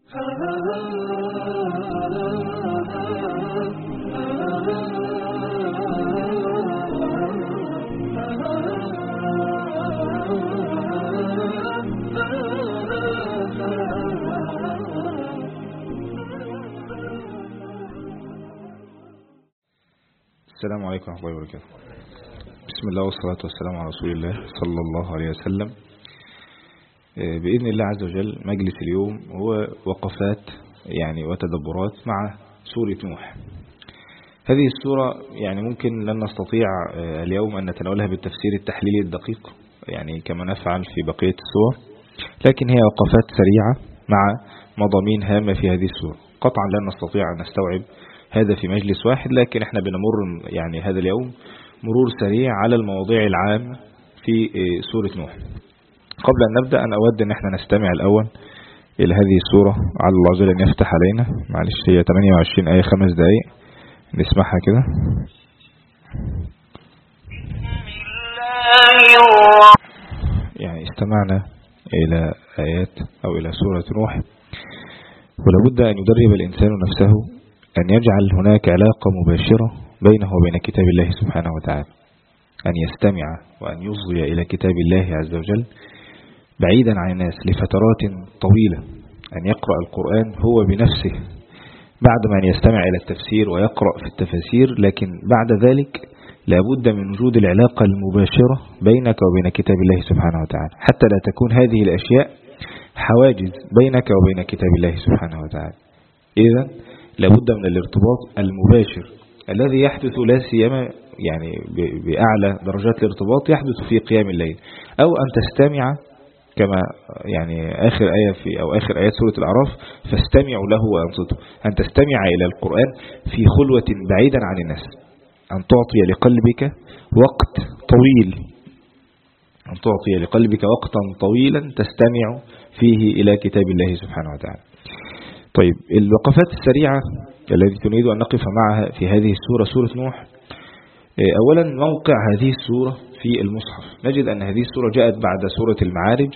السلام عليكم ورحمة الله وبركاته. بسم الله والصلاة والسلام على رسول الله صلى الله عليه وسلم. بإذن الله عز وجل مجلس اليوم هو وقفات وتدبرات مع سورة نوح. هذه السورة ممكن لن نستطيع اليوم أن نتناولها بالتفسير التحليلي الدقيق كما نفعل في بقية السور، لكن هي وقفات سريعة مع مضامين هامة في هذه السورة. قطعا لن نستطيع أن نستوعب هذا في مجلس واحد، لكن احنا بنمر هذا اليوم مرور سريع على المواضيع العامة في سورة نوح. قبل أن نبدأ أنا أود أن احنا نستمع الأول إلى هذه السورة، على الله عز وجل أن يفتح علينا. معلش هي 28 آية 5 دقائق نسمعها كده. استمعنا إلى آيات أو إلى سورة نوح، ولابد أن يدرب الإنسان نفسه أن يجعل هناك علاقة مباشرة بينه وبين كتاب الله سبحانه وتعالى، أن يستمع وأن يصغي إلى كتاب الله عز وجل بعيدا عن الناس لفترات طويلة، أن يقرأ القرآن هو بنفسه بعد ما أن يستمع إلى التفسير ويقرأ في التفاسير، لكن بعد ذلك لابد من وجود العلاقة المباشرة بينك وبين كتاب الله سبحانه وتعالى، حتى لا تكون هذه الأشياء حواجز بينك وبين كتاب الله سبحانه وتعالى. إذن لابد من الارتباط المباشر الذي يحدث لا سيما بأعلى درجات الارتباط يحدث في قيام الليل، أو أن تستمع كما آخر آية في أو آخر آيات سورة الأعراف، فاستمعوا له وأنصتوا، أن تستمع إلى القرآن في خلوة بعيدا عن الناس، أن تعطي لقلبك وقت طويل، أن تعطي لقلبك وقتا طويلا تستمع فيه إلى كتاب الله سبحانه وتعالى. طيب، الوقفات السريعة التي تريد أن نقف معها في هذه السورة، سورة نوح. أولا موقع هذه السورة في المصحف. نجد أن هذه السورة جاءت بعد سورة المعارج،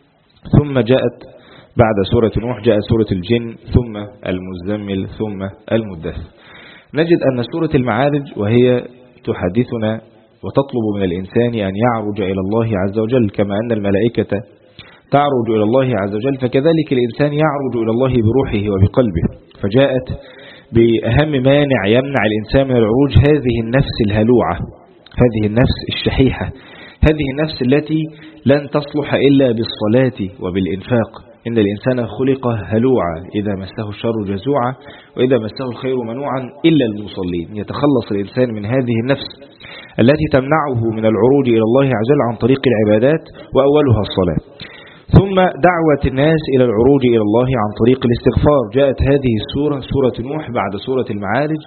ثم جاءت بعد سورة نوح جاءت سورة الجن، ثم المزمل، ثم المدثر. نجد أن سورة المعارج وهي تحدثنا وتطلب من الإنسان أن يعرج إلى الله عز وجل، كما أن الملائكة تعرج إلى الله عز وجل، فكذلك الإنسان يعرج إلى الله بروحه وبقلبه. فجاءت بأهم مانع يمنع الإنسان من العروج هذه النفس الهلوعة، هذه النفس الشحيحة، هذه النفس التي لن تصلح إلا بالصلاة وبالإنفاق. إن الإنسان خلق هلوعا، إذا مسه الشر جزوعا وإذا مسه الخير منوعا إلا المصلين. يتخلص الإنسان من هذه النفس التي تمنعه من العروج إلى الله عز وجل عن طريق العبادات، وأولها الصلاة. ثم دعوة الناس إلى العروج إلى الله عن طريق الاستغفار. جاءت هذه السورة سورة نوح بعد سورة المعارج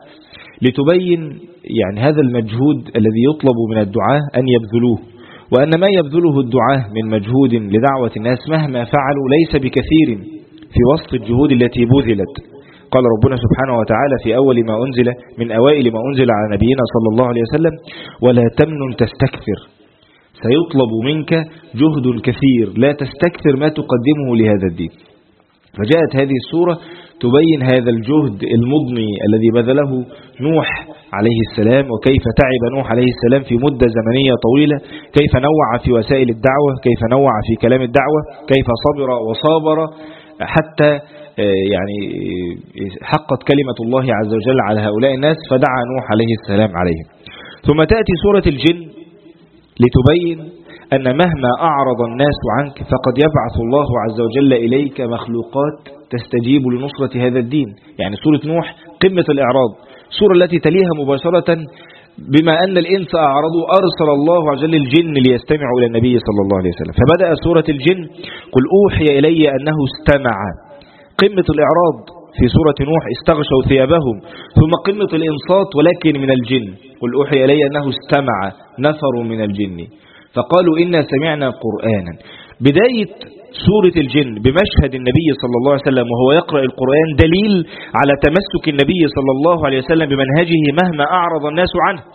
لتبين هذا المجهود الذي يطلب من الدعاة أن يبذلوه، وأن ما يبذله الدعاة من مجهود لدعوة الناس مهما فعلوا ليس بكثير في وسط الجهود التي بذلت. قال ربنا سبحانه وتعالى في أول ما أنزل من أوائل ما أنزل على نبينا صلى الله عليه وسلم: ولا تمنن تستكثر، سيطلب منك جهد كثير، لا تستكثر ما تقدمه لهذا الدين. فجاءت هذه السورة تبين هذا الجهد المضني الذي بذله نوح عليه السلام، وكيف تعب نوح عليه السلام في مدة زمنية طويلة، كيف نوع في وسائل الدعوة، كيف نوع في كلام الدعوة، كيف صبر وصابر حتى حقت كلمة الله عز وجل على هؤلاء الناس، فدعا نوح عليه السلام عليهم. ثم تأتي سورة الجن لتبين أن مهما أعرض الناس عنك فقد يبعث الله عز وجل إليك مخلوقات تستجيب لنصرة هذا الدين. سورة نوح قمة الإعراض. سورة التي تليها مباشرة بما أن الإنس أعرضوا أرسل الله عز وجل الجن ليستمعوا إلى النبي صلى الله عليه وسلم، فبدأ سورة الجن: قل أوحي إلي أنه استمع. قمة الإعراض في سورة نوح: استغشوا ثيابهم. ثم قمة الإنصات ولكن من الجن: قل أوحي إلي أنه استمع نفر من الجن فقالوا إنا سمعنا قرآنا. بداية سورة الجن بمشهد النبي صلى الله عليه وسلم وهو يقرأ القرآن دليل على تمسك النبي صلى الله عليه وسلم بمنهجه مهما أعرض الناس عنه.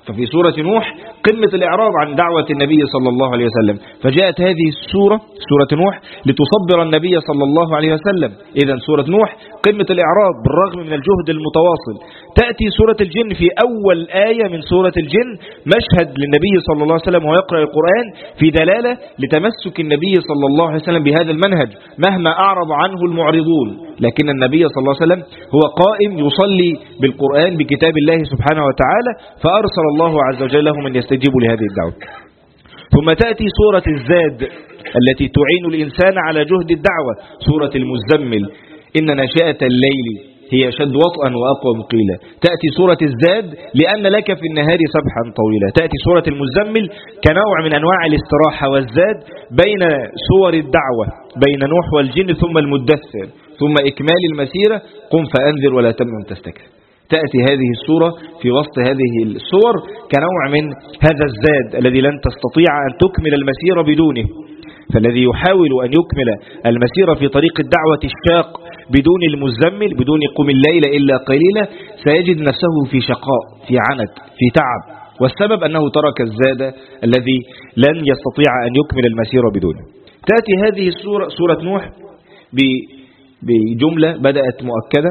ففي سورة نوح قمة الإعراض عن دعوة النبي صلى الله عليه وسلم، فجاءت هذه السورة سورة نوح لتصبر النبي صلى الله عليه وسلم. إذن سورة نوح قمة الإعراض بالرغم من الجهد المتواصل. تأتي سورة الجن في أول آية من سورة الجن مشهد للنبي صلى الله عليه وسلم وهو يقرأ القرآن في دلالة لتمسك النبي صلى الله عليه وسلم بهذا المنهج مهما أعرض عنه المعرضون، لكن النبي صلى الله عليه وسلم هو قائم يصلي بالقرآن بكتاب الله سبحانه وتعالى، فأرسل الله عز وجل له من يستجيب لهذه الدعوة. ثم تأتي سورة الزاد التي تعين الإنسان على جهد الدعوة، سورة المزمل، إن ناشئة الليل هي شد وطئا وأقوم قيلا. تأتي سورة الزاد لأن لك في النهار سبحا طويلا. تأتي سورة المزمل كنوع من أنواع الاستراحة والزاد بين سور الدعوة بين نوح والجن ثم المدثر ثم إكمال المسيرة قم فأنذر ولا تمنن تستكثر. تأتي هذه السورة في وسط هذه السور كنوع من هذا الزاد الذي لن تستطيع أن تكمل المسيرة بدونه. فالذي يحاول أن يكمل المسيرة في طريق الدعوة الشاق بدون المزمل بدون قم الليل إلا قليلا سيجد نفسه في شقاء في عنت في تعب، والسبب أنه ترك الزاد الذي لن يستطيع أن يكمل المسيرة بدونه. تأتي هذه السورة سورة نوح بجملة بدأت مؤكدة: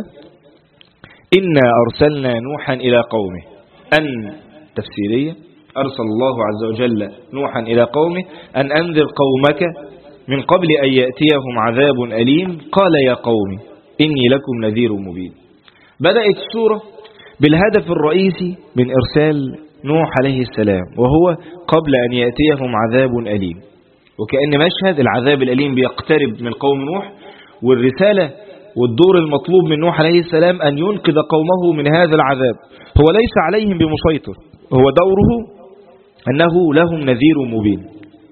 إنا أرسلنا نوحا إلى قومه. أن تفسيرية، أرسل الله عز وجل نوحا إلى قومه أن أنذر قومك من قبل أن يأتيهم عذاب أليم قال يا قوم إني لكم نذير مبين. بدأت السورة بالهدف الرئيسي من إرسال نوح عليه السلام وهو قبل أن يأتيهم عذاب أليم، وكأن مشهد العذاب الأليم بيقترب من قوم نوح، والرسالة والدور المطلوب من نوح عليه السلام أن ينقذ قومه من هذا العذاب. هو ليس عليهم بمسيطر، هو دوره أنه لهم نذير مبين.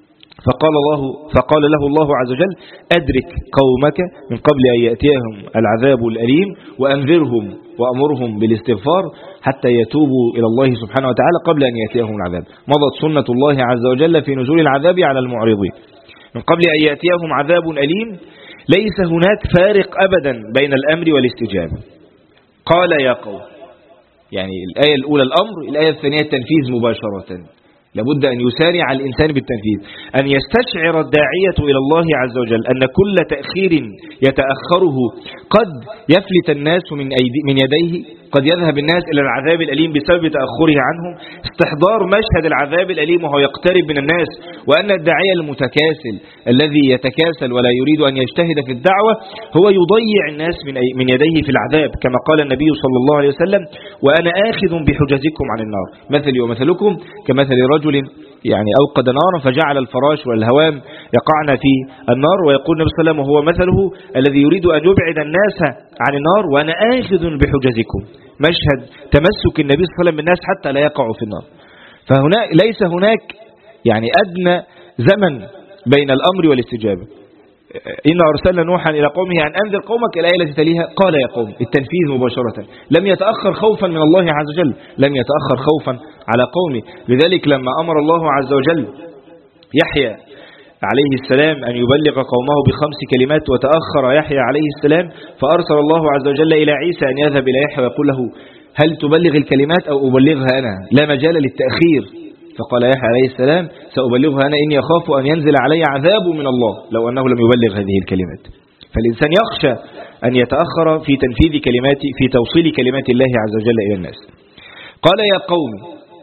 فقال له الله عز وجل أدرك قومك من قبل أن يأتيهم العذاب الأليم وأنذرهم وأمرهم بالاستغفار حتى يتوبوا إلى الله سبحانه وتعالى قبل أن يأتيهم العذاب. مضت سنة الله عز وجل في نزول العذاب على المعرضين. من قبل أن يأتيهم عذاب أليم ليس هناك فارق أبدا بين الأمر والاستجابة. قال يا قوم، يعني الآية الأولى الأمر، الآية الثانية التنفيذ مباشرة. لابد أن يسارع الإنسان بالتنفيذ، أن يستشعر الداعية إلى الله عز وجل أن كل تأخير يتأخره قد يفلت الناس من يديه، قد يذهب الناس إلى العذاب الأليم بسبب تأخره عنهم. استحضار مشهد العذاب الأليم وهو يقترب من الناس، وأن الداعية المتكاسل الذي يتكاسل ولا يريد أن يجتهد في الدعوة هو يضيع الناس من يديه في العذاب، كما قال النبي صلى الله عليه وسلم وأنا آخذ بحجزكم عن النار مثلي ومثلكم كمثل رجل يعني أوقد نارا فجعل الفراش والهوام يقعن في النار، ويقول النبي صلى الله عليه وسلم وهو مثله الذي يريد أن يبعد الناس عن النار وأنا آخذ بحجزكم. مشهد تمسك النبي صلى الله عليه وسلم بالناس حتى لا يقعوا في النار. فهنا ليس هناك يعني أدنى زمن بين الأمر والاستجابة. إن أرسلنا نوحا إلى قومه أن أنذر قومك، الآية التي تليها قال يا قوم، التنفيذ مباشرة. لم يتأخر خوفا من الله عز وجل، لم يتأخر خوفا على قومه. لذلك لما أمر الله عز وجل يحيى عليه السلام أن يبلغ قومه ب5 كلمات وتأخر يحيى عليه السلام، فأرسل الله عز وجل إلى عيسى أن يذهب إلى يحيى ويقول له هل تبلغ الكلمات أو أبلغها أنا؟ لا مجال للتأخير. فقال يحيى عليه السلام سأبلغها أنا إني أخاف أن ينزل علي عذاب من الله لو أنه لم يبلغ هذه الكلمات. فالإنسان يخشى أن يتأخر في تنفيذ في توصيل كلمات الله عز وجل إلى الناس. قال يا قوم،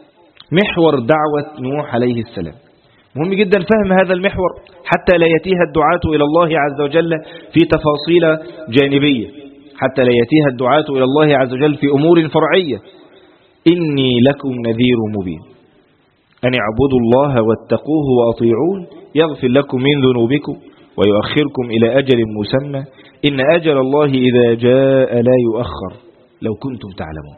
محور دعوة نوح عليه السلام مهم جدا فهم هذا المحور حتى لا يتيها الدعاة إلى الله عز وجل في تفاصيل جانبية، حتى لا يتيها الدعاة إلى الله عز وجل في أمور فرعية. إني لكم نذير مبين أن اعبدوا الله واتقوه وأطيعون يغفر لكم من ذنوبكم ويؤخركم إلى أجل مسمى إن أجل الله إذا جاء لا يؤخر لو كنتم تعلمون.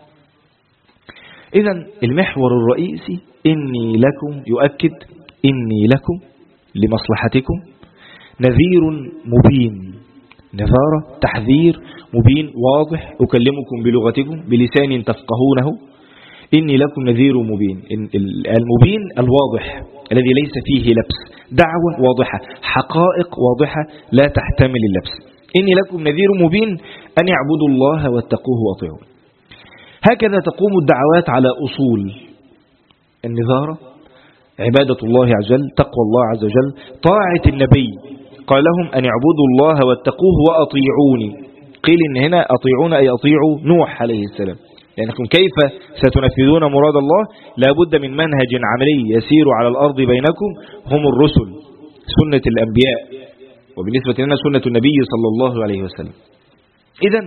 إذن المحور الرئيسي إني لكم، يؤكد إني لكم لمصلحتكم نذير مبين، نذارة تحذير مبين واضح، أكلمكم بلغتكم بلسان تفقهونه. إني لكم نذير مبين، المبين الواضح الذي ليس فيه لبس، دعوة واضحة، حقائق واضحة لا تحتمل اللبس. إني لكم نذير مبين أن يعبدوا الله واتقوه وأطيعون. هكذا تقوم الدعوات على أصول، النذارة عبادة الله عز وجل، تقوى الله عز وجل، طاعة النبي. قال لهم أن اعبدوا الله واتقوه وأطيعوني. قيل إن هنا أطيعون أي أطيعوا نوح عليه السلام، لأنكم كيف ستنفذون مراد الله؟ لابد من منهج عملي يسير على الأرض بينكم، هم الرسل، سنة الأنبياء، وبالنسبة لنا سنة النبي صلى الله عليه وسلم. إذن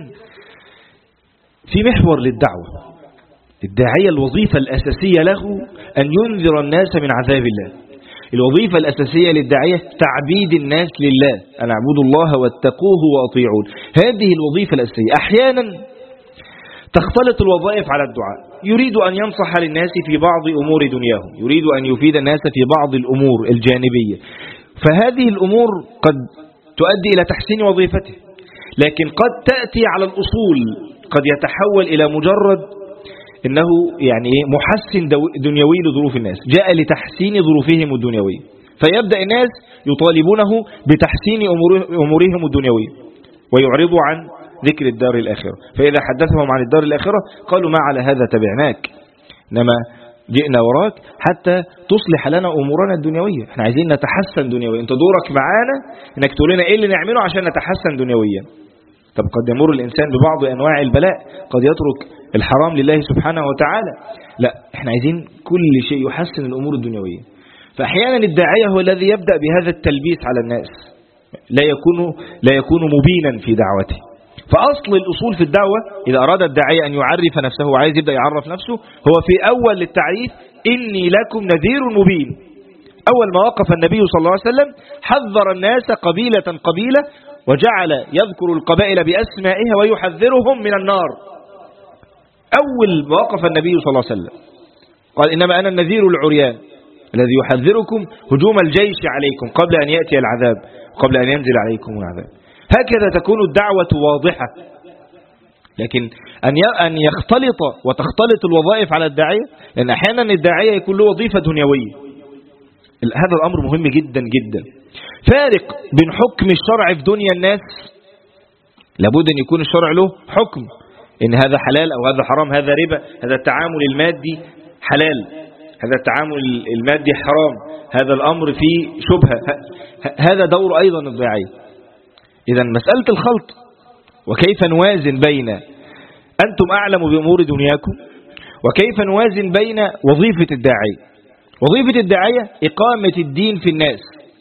في محور للدعوة، الداعية الوظيفة الأساسية له أن ينذر الناس من عذاب الله. الوظيفة الأساسية للداعية تعبيد الناس لله، أن اعبدوا الله واتقوه وأطيعون. هذه الوظيفة الأساسية. أحيانا تختلط الوظائف على الدعاء، يريد أن ينصح للناس في بعض أمور دنياهم، يريد أن يفيد الناس في بعض الأمور الجانبية، فهذه الأمور قد تؤدي إلى تحسين وظيفته، لكن قد تأتي على الأصول، قد يتحول إلى مجرد إنه يعني محسن دنيوي لظروف الناس، جاء لتحسين ظروفهم الدنيوية، فيبدأ الناس يطالبونه بتحسين أمورهم الدنيوية ويعرضوا عن ذكر الدار الآخرة. فإذا حدثهم عن الدار الآخرة قالوا ما على هذا تبعناك، إنما جئنا وراك حتى تصلح لنا أمورنا الدنيوية، احنا عايزين نتحسن دنيويا، انت دورك معانا انك تقول لنا ايه اللي نعمله عشان نتحسن دنيويا. طب قد يمر الإنسان ببعض أنواع البلاء، قد يترك الحرام لله سبحانه وتعالى، لا احنا عايزين كل شيء يحسن الأمور الدنيوية. فأحيانا الداعية هو الذي يبدأ بهذا التلبيس على الناس، لا يكون مبينا في دعوته. فأصل الأصول في الدعوة إذا أراد الداعية أن يعرف نفسه وعايز يبدأ يعرف نفسه، هو في أول التعريف إني لكم نذير مبين. أول ما وقف النبي صلى الله عليه وسلم حذر الناس قبيلة قبيلة، وجعل يذكر القبائل بأسمائها ويحذرهم من النار. أول ما وقف النبي صلى الله عليه وسلم قال إنما أنا النذير العريان الذي يحذركم هجوم الجيش عليكم قبل أن يأتي العذاب، قبل أن ينزل عليكم العذاب. هكذا تكون الدعوة واضحة. لكن أن يختلط وتختلط الوظائف على الداعية، لأن أحيانا الداعية يكون له وظيفة دنيوية، هذا الأمر مهم جدا جدا. فارق بين حكم الشرع في دنيا الناس، لابد أن يكون الشرع له حكم، إن هذا حلال أو هذا حرام، هذا ربا، هذا التعامل المادي حلال، هذا التعامل المادي حرام، هذا الأمر فيه شبهة. هذا دور أيضا الداعية. إذا مسألة الخلط وكيف نوازن بين أنتم أعلم بأمور دنياكم وكيف نوازن بين وظيفة الداعية. وظيفة الداعية إقامة الدين في الناس.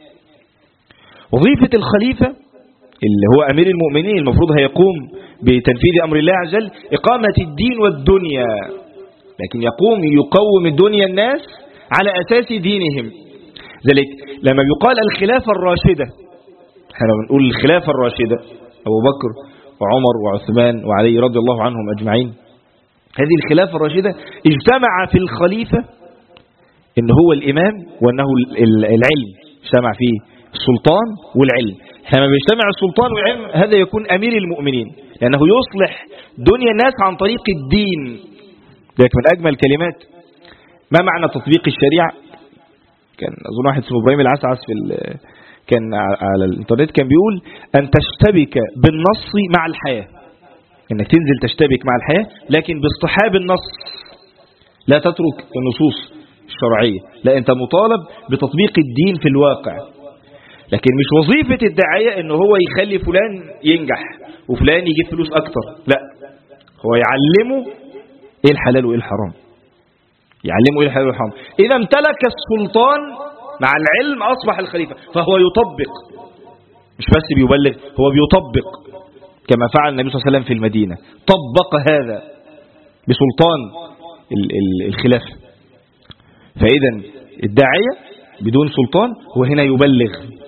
وظيفة الخليفة اللي هو أمير المؤمنين المفروض هيقوم بتنفيذ أمر الله عز وجل إقامة الدين والدنيا، لكن يقوم الدنيا الناس على أساس دينهم. ذلك لما يقال الخلافة الراشدة، احنا بنقول الخلافة الراشدة أبو بكر وعمر وعثمان وعلي رضي الله عنهم أجمعين، هذه الخلافة الراشدة اجتمع في الخليفة إن هو الإمام وأنه العلم، اجتمع فيه السلطان والعلم. لما بيجتمع السلطان والعلم هذا يكون أمير المؤمنين، لأنه يصلح دنيا الناس عن طريق الدين. ذلك من أجمل كلمات ما معنى تطبيق الشريعة. كان أظن واحد اسمه إبراهيم العسعس كان على الانترنت كان بيقول أن تشتبك بالنص مع الحياة، إنك تنزل تشتبك مع الحياة لكن باصطحاب النص، لا تترك النصوص الشرعية، لا أنت مطالب بتطبيق الدين في الواقع. لكن مش وظيفة الداعية إنه هو يخلي فلان ينجح وفلان يجيب فلوس أكتر، لا، هو يعلمه إيه الحلال وإيه الحرام، يعلمه إيه الحلال والحرام. إذا امتلك السلطان مع العلم أصبح الخليفة، فهو يطبق، مش بس بيبلغ، هو بيطبق كما فعل النبي صلى الله عليه وسلم في المدينة، طبق هذا بسلطان الخلافة. فإذا الداعية بدون سلطان هو هنا يبلغ،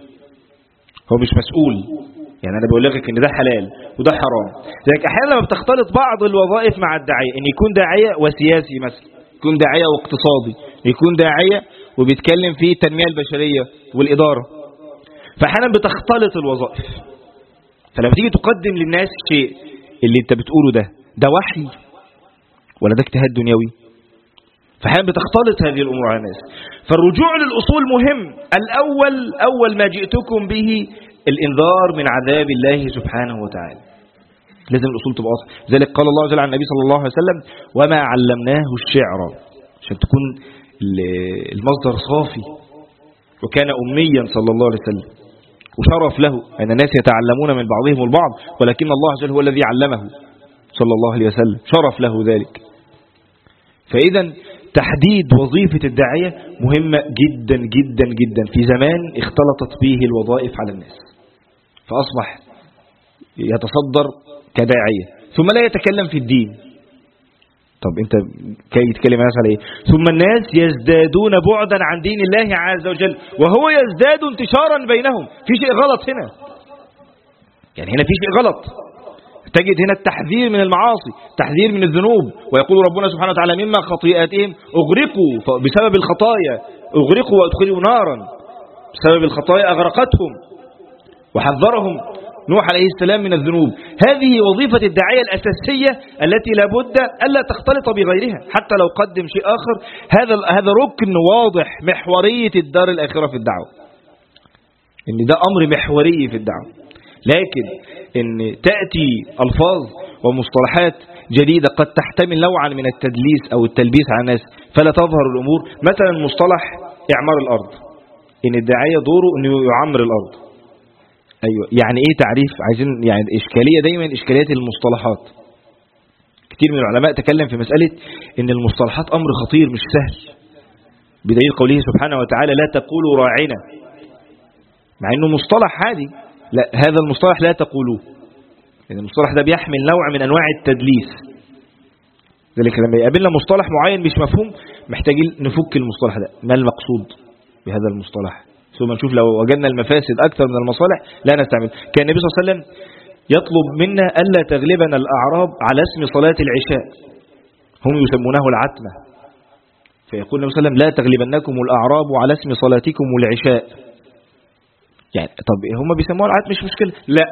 هو مش مسؤول. يعني أنا بقولك إن ده حلال وده حرام. لذلك أحيانا لما بتختلط بعض الوظائف مع الداعية، إن يكون داعية وسياسي مثلا، يكون داعية واقتصادي، يكون داعية وبيتكلم في التنمية البشرية والإدارة، فأحيانا بتختلط الوظائف. فلما تيجي تقدم للناس شيء اللي انت بتقوله ده وحي ولا ده اجتهاد دنيوي، فأحيانا بتختلط هذه الأمور على الناس. فالرجوع للأصول مهم. أول ما جئتكم به الإنذار من عذاب الله سبحانه وتعالى، لازم الأصول تبقى أصل. ذلك قال الله عز وجل عن النبي صلى الله عليه وسلم وما علمناه الشعر، عشان تكون المصدر صافي، وكان أميا صلى الله عليه وسلم، وشرف له أن الناس يتعلمون من بعضهم البعض، ولكن الله عز وجل هو الذي علمه صلى الله عليه وسلم، شرف له ذلك. فإذا تحديد وظيفة الداعية مهمة جدا جدا جدا في زمان اختلطت به الوظائف على الناس، فأصبح يتصدر كداعية ثم لا يتكلم في الدين. طب انت كي يتكلم الناس على ايه؟ ثم الناس يزدادون بعدا عن دين الله عز وجل، وهو يزداد انتشارا بينهم. في شيء غلط هنا، يعني هنا في شيء غلط. تجد هنا التحذير من المعاصي، تحذير من الذنوب، ويقول ربنا سبحانه وتعالى مما خطيئاتهم أغرقوا، بسبب الخطايا أغرقوا وأدخلوا نارا، بسبب الخطايا أغرقتهم، وحذرهم نوح عليه السلام من الذنوب. هذه وظيفة الداعية الأساسية التي لابد ألا تختلط بغيرها، حتى لو قدم شيء آخر. هذا ركن واضح، محورية الدار الآخرة في الدعوة، إن ده أمر محوري في الدعوة. لكن إن تأتي ألفاظ ومصطلحات جديدة قد تحتمل نوعا من التدليس أو التلبيس على الناس فلا تظهر الأمور. مثلا مصطلح إعمار الأرض، إن الداعية دوره إنه يعمر الأرض. أيوة، يعني إيه تعريف؟ عايزين يعني إشكالية دايما، إشكاليات المصطلحات. كتير من العلماء تكلم في مسألة إن المصطلحات أمر خطير مش سهل، بدليل قوله سبحانه وتعالى لا تقولوا راعنا، مع إنه مصطلح عادي. لا، هذا المصطلح لا تقولوه، لأن المصطلح ده بيحمل نوع من أنواع التدليس. ذلك لما يقابلنا مصطلح معين مش مفهوم محتاجين نفك المصطلح ده، ما المقصود بهذا المصطلح، ثم نشوف لو وجدنا المفاسد أكثر من المصالح لا نستعمل. كان النبي صلى الله عليه وسلم يطلب منا ألا تغلبنا الأعراب على اسم صلاة العشاء، هم يسمونه العتمة، فيقول النبي صلى الله عليه وسلم لا تغلبنكم الأعراب على اسم صلاتكم العشاء. يعني طب هم بيسموها العتمة مش مشكلة،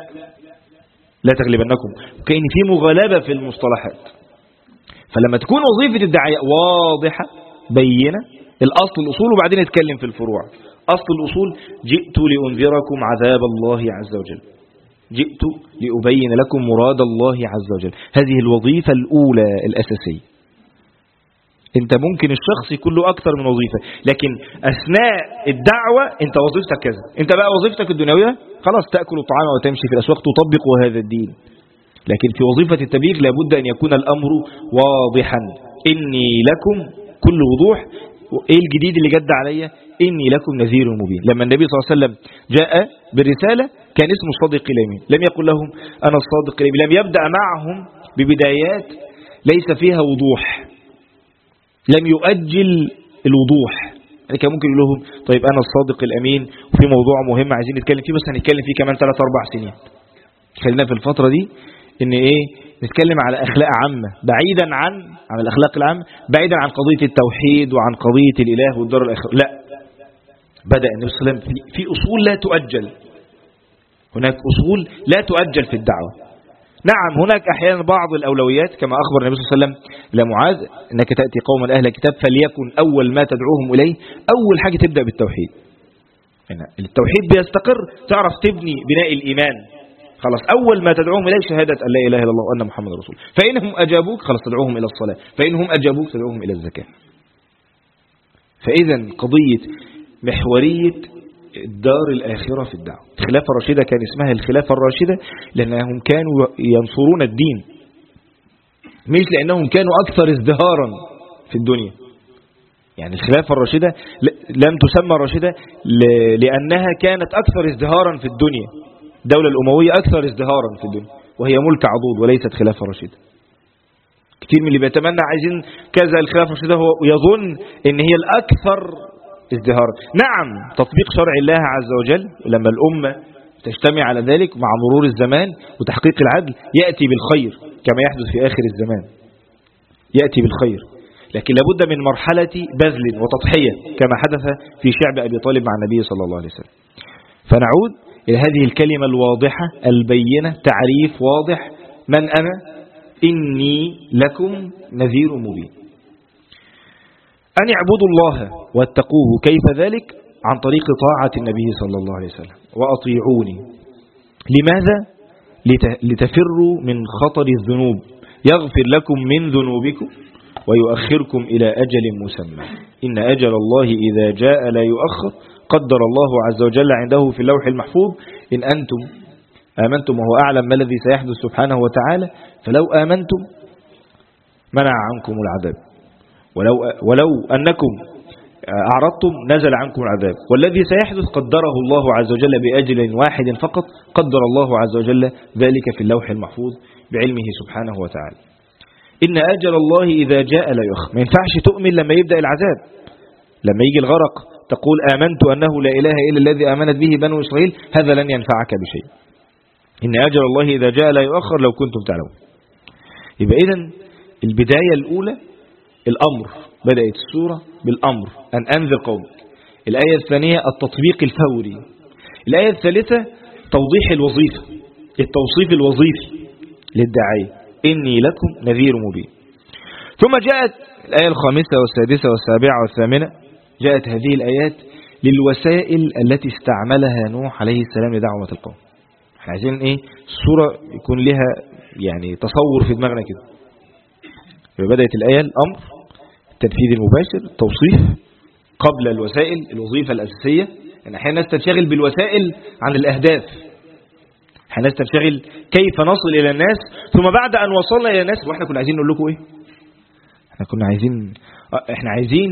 لا تغلبنكم، كأن في مغالبة في المصطلحات. فلما تكون وظيفة الداعية واضحة بينة، الأصول وبعدين نتكلم في الفروع. أصل الأصول جئت لأنذركم عذاب الله عز وجل، جئت لأبين لكم مراد الله عز وجل. هذه الوظيفة الأولى الأساسية. انت ممكن الشخص يكون له أكثر من وظيفة، لكن أثناء الدعوة انت وظيفتك كذا. انت بقى وظيفتك الدنيوية خلاص تأكل الطعام وتمشي في الأسواق تطبق هذا الدين، لكن في وظيفة التبليغ لابد أن يكون الأمر واضحا. إني لكم كل وضوح. إيه الجديد اللي جد عليا؟ إني لكم نذير مبين. لما النبي صلى الله عليه وسلم جاء بالرسالة كان اسمه الصادق الأمين، لم يقل لهم أنا الصادق الأمين، لم يبدأ معهم ببدايات ليس فيها وضوح، لم يؤجل الوضوح. يعني كان ممكن يقول لهم طيب أنا الصادق الأمين وفي موضوع مهم عايزين نتكلم فيه، بس هنتكلم فيه كمان 3-4 سنين، خلينا في الفترة دي إن إيه نتكلم على أخلاق عامة بعيدا عن الأخلاق العامة، بعيدا عن قضية التوحيد وعن قضية الإله والدار الآخرة. لا، بدأ النبي صلى الله عليه وسلم في أصول لا تؤجل. هناك أصول لا تؤجل في الدعوة. نعم هناك أحيانا بعض الأولويات كما أخبر النبي صلى الله عليه وسلم لمعاذ إنك تأتي قوما أهل الكتاب فليكن أول ما تدعوهم إليه أول حاجة تبدأ بالتوحيد. التوحيد بيستقر تعرف تبني بناء الإيمان. خلاص أول ما تدعوهم إليه شهادة أن لا إله إلا الله وأن محمد رسول. فإنهم أجابوك خلاص تدعوهم إلى الصلاة، فإنهم أجابوك تدعوهم إلى الزكاة. فإذا قضية محورية الدار الآخرة في الدعوة. الخلافة الراشدة كان اسمها الخلافة الراشدة لأنهم كانوا ينصرون الدين، مش لأنهم كانوا أكثر ازدهارا في الدنيا. يعني الخلافة الراشدة لم تسمى راشدة لأنها كانت أكثر ازدهارا في الدنيا. الدولة الأموية أكثر ازدهارا في الدنيا وهي ملك عضوض وليست خلافة راشدة. كتير من اللي بيتمنى عايزين كذا الخلافة الراشدة هو يظن ان هي الأكثر ازدهارا. نعم تطبيق شرع الله عز وجل لما الأمة تجتمع على ذلك مع مرور الزمان وتحقيق العدل يأتي بالخير كما يحدث في آخر الزمان، يأتي بالخير، لكن لابد من مرحلة بذل وتضحية كما حدث في شعب أبي طالب مع النبي صلى الله عليه وسلم. فنعود إلى هذه الكلمة الواضحة البينة، تعريف واضح من أنا، إني لكم نذير مبين. أن يعبدوا الله واتقوه، كيف ذلك؟ عن طريق طاعة النبي صلى الله عليه وسلم، وأطيعوني. لماذا؟ لتفروا من خطر الذنوب، يغفر لكم من ذنوبكم ويؤخركم إلى أجل مسمى إن أجل الله إذا جاء لا يؤخر قدر الله عز وجل عنده في اللوح المحفوظ إن أنتم آمنتم وهو أعلم ما الذي سيحدث سبحانه وتعالى فلو آمنتم منع عنكم العذاب ولو أنكم أعرضتم نزل عنكم العذاب والذي سيحدث قدره الله عز وجل بأجل واحد فقط قدر الله عز وجل ذلك في اللوح المحفوظ بعلمه سبحانه وتعالى إن أجل الله إذا جاء لا يؤخر. ما ينفعش تؤمن لما يبدأ العذاب، لما يجي الغرق تقول آمنت أنه لا إله إلا الذي آمنت به بنو إسرائيل، هذا لن ينفعك بشيء. إن أجل الله إذا جاء لا يؤخر لو كنتم تعلمون. يبقى إذن البداية الأولى الأمر، بدأت السورة بالأمر أن أنذر قومك. الآية الثانية التطبيق الفوري. الآية الثالثة توضيح الوظيفة، التوصيف الوظيفي للداعية إني لكم نذير مبين. ثم جاءت الآية الخامسة والسادسة والسابعة والثامنة، جاءت هذه الآيات للوسائل التي استعملها نوح عليه السلام لدعوة القوم. احنا عايزين ايه السورة يكون لها يعني تصور في دماغنا كده. بدأت الآية الأمر، التنفيذ المباشر، التوصيف قبل الوسائل، الوظيفة الأساسية. يعني احيانا الناس تنشغل بالوسائل عن الأهداف، احيانا الناس تنشغل كيف نصل إلى الناس، ثم بعد أن وصلنا إلى الناس واحنا كنا عايزين نقول لكم ايه، احنا عايزين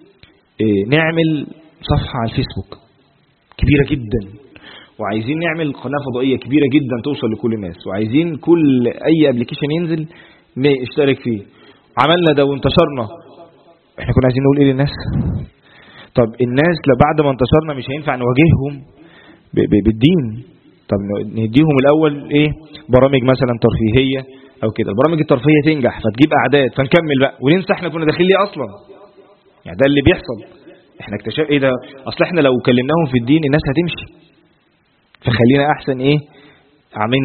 نعمل صفحة على الفيسبوك كبيرة جدا، وعايزين نعمل قناة فضائية كبيرة جدا توصل لكل الناس، وعايزين كل أي ابليكيشن ينزل نشترك فيه. عملنا ده وانتشرنا، احنا كنا عايزين نقول ايه للناس؟ طب الناس بعد ما انتشرنا مش هينفع نواجههم بالدين، طب نديهم الأول ايه برامج مثلا ترفيهية او كده. البرامج الترفيهية تنجح فتجيب أعداد فنكمل بقى وننسى احنا كنا داخلين ليه أصلا. يعني ده اللي بيحصل، احنا اكتشف ايه ده، اصل احنا لو كلمناهم في الدين الناس هتمشي، فخلينا احسن ايه عمالين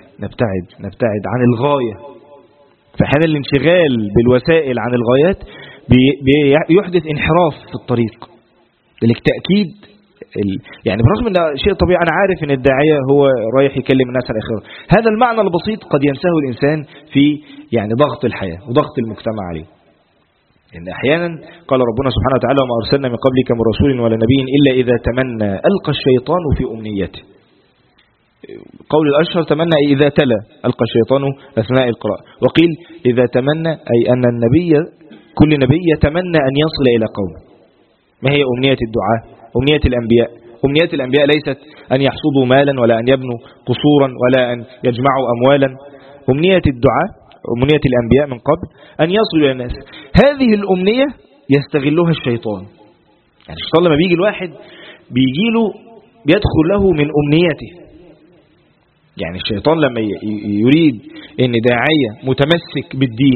نبتعد عن الغاية. فحين الانشغال بالوسائل عن الغايات بيحدث انحراف في الطريق. للتأكيد يعني برغم ان شيء طبيعي، انا عارف ان الداعية هو رايح يكلم الناس على الاخره، هذا المعنى البسيط قد ينساه الانسان في يعني ضغط الحياة وضغط المجتمع عليه. إن أحيانا قال ربنا سبحانه وتعالى وما أرسلنا من قبلك من رسول ولا نبي إلا إذا تمنى ألقى الشيطان في أمنيته. قول الأشهر تمنى أي إذا تلا ألقى الشيطان أثناء القراءة، وقيل إذا تمنى أي أن النبي كل نبي يتمنى أن يصل إلى قوم. ما هي أمنية الدعاء؟ أمنية الأنبياء. أمنية الأنبياء ليست أن يحصدوا مالا ولا أن يبنوا قصورا ولا أن يجمعوا أموالا. أمنية الدعاء، أمنية الأنبياء من قبل أن يصلوا إلى الناس. هذه الأمنية يستغلها الشيطان. يعني الشيطان لما بيجي الواحد بيدخل له من أمنيته. يعني الشيطان لما يريد أن داعية متمسك بالدين،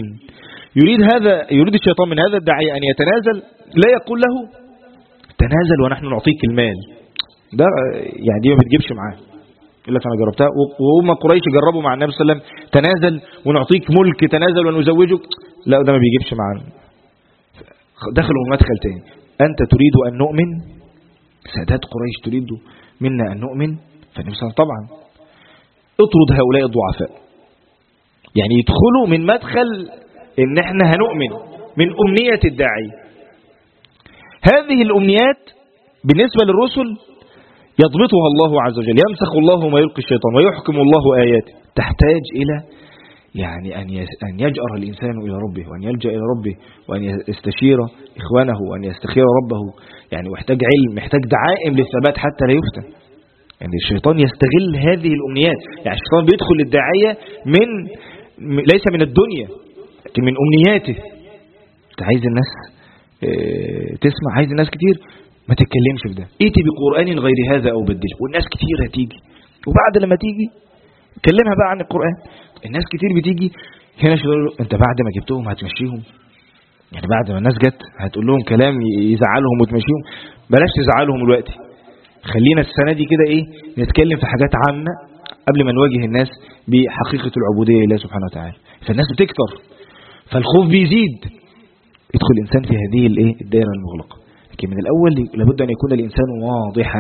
يريد الشيطان من هذا الداعية أن يتنازل، لا يقول له تنازل ونحن نعطيك المال. ده يعني دي ما بتجيبش معاه. يقول لك أنا جربتها، وهم قريش جربوا مع النبي صلى الله عليه وسلم تنازل ونعطيك ملك، تنازل ونزوجك. لا ده ما بيجيبش معانا. دخلوا مدخل تاني، أنت تريد أن نؤمن، سادات قريش تريد منا أن نؤمن، فالنبي صلى الله عليه وسلم طبعا اطرد هؤلاء الضعفاء. يعني يدخلوا من مدخل ان احنا هنؤمن، من أمنية الداعي. هذه الأمنيات بالنسبة للرسل يضبطها الله عز وجل، يمسخ الله ما يلقي الشيطان ويحكم الله آياته. تحتاج إلى يعني أن يجأر الإنسان إلى ربه، وأن يلجأ إلى ربه، وأن يستشير إخوانه، وأن يستخير ربه. يعني محتاج علم، محتاج دعائم للثبات حتى لا يفتن. يعني الشيطان يستغل هذه الأمنيات. يعني الشيطان بيدخل للداعية ليس من الدنيا لكن من أمنياته. انت عايز الناس تسمع، عايز الناس كتير، ما تتكلمش في ده، ائتي بقرآن غير هذا أو بدله. والناس كتير هتيجي، وبعد لما تيجي كلمها بقى عن القرآن. الناس كتير بتيجي هنا يقول له انت بعد ما جبتهم هتمشيهم؟ يعني بعد ما الناس جت هتقول لهم كلام يزعلهم وتمشيهم؟ بلاش تزعلهم دلوقتي، خلينا السنة دي كده نتكلم في حاجات عامة قبل ما نواجه الناس بحقيقة العبودية لله سبحانه وتعالى. فالناس بتكتر، فالخوف بيزيد، يدخل الإنسان في هذه الدائرة المغلقة. لكن من الأول لابد أن يكون الإنسان واضحا.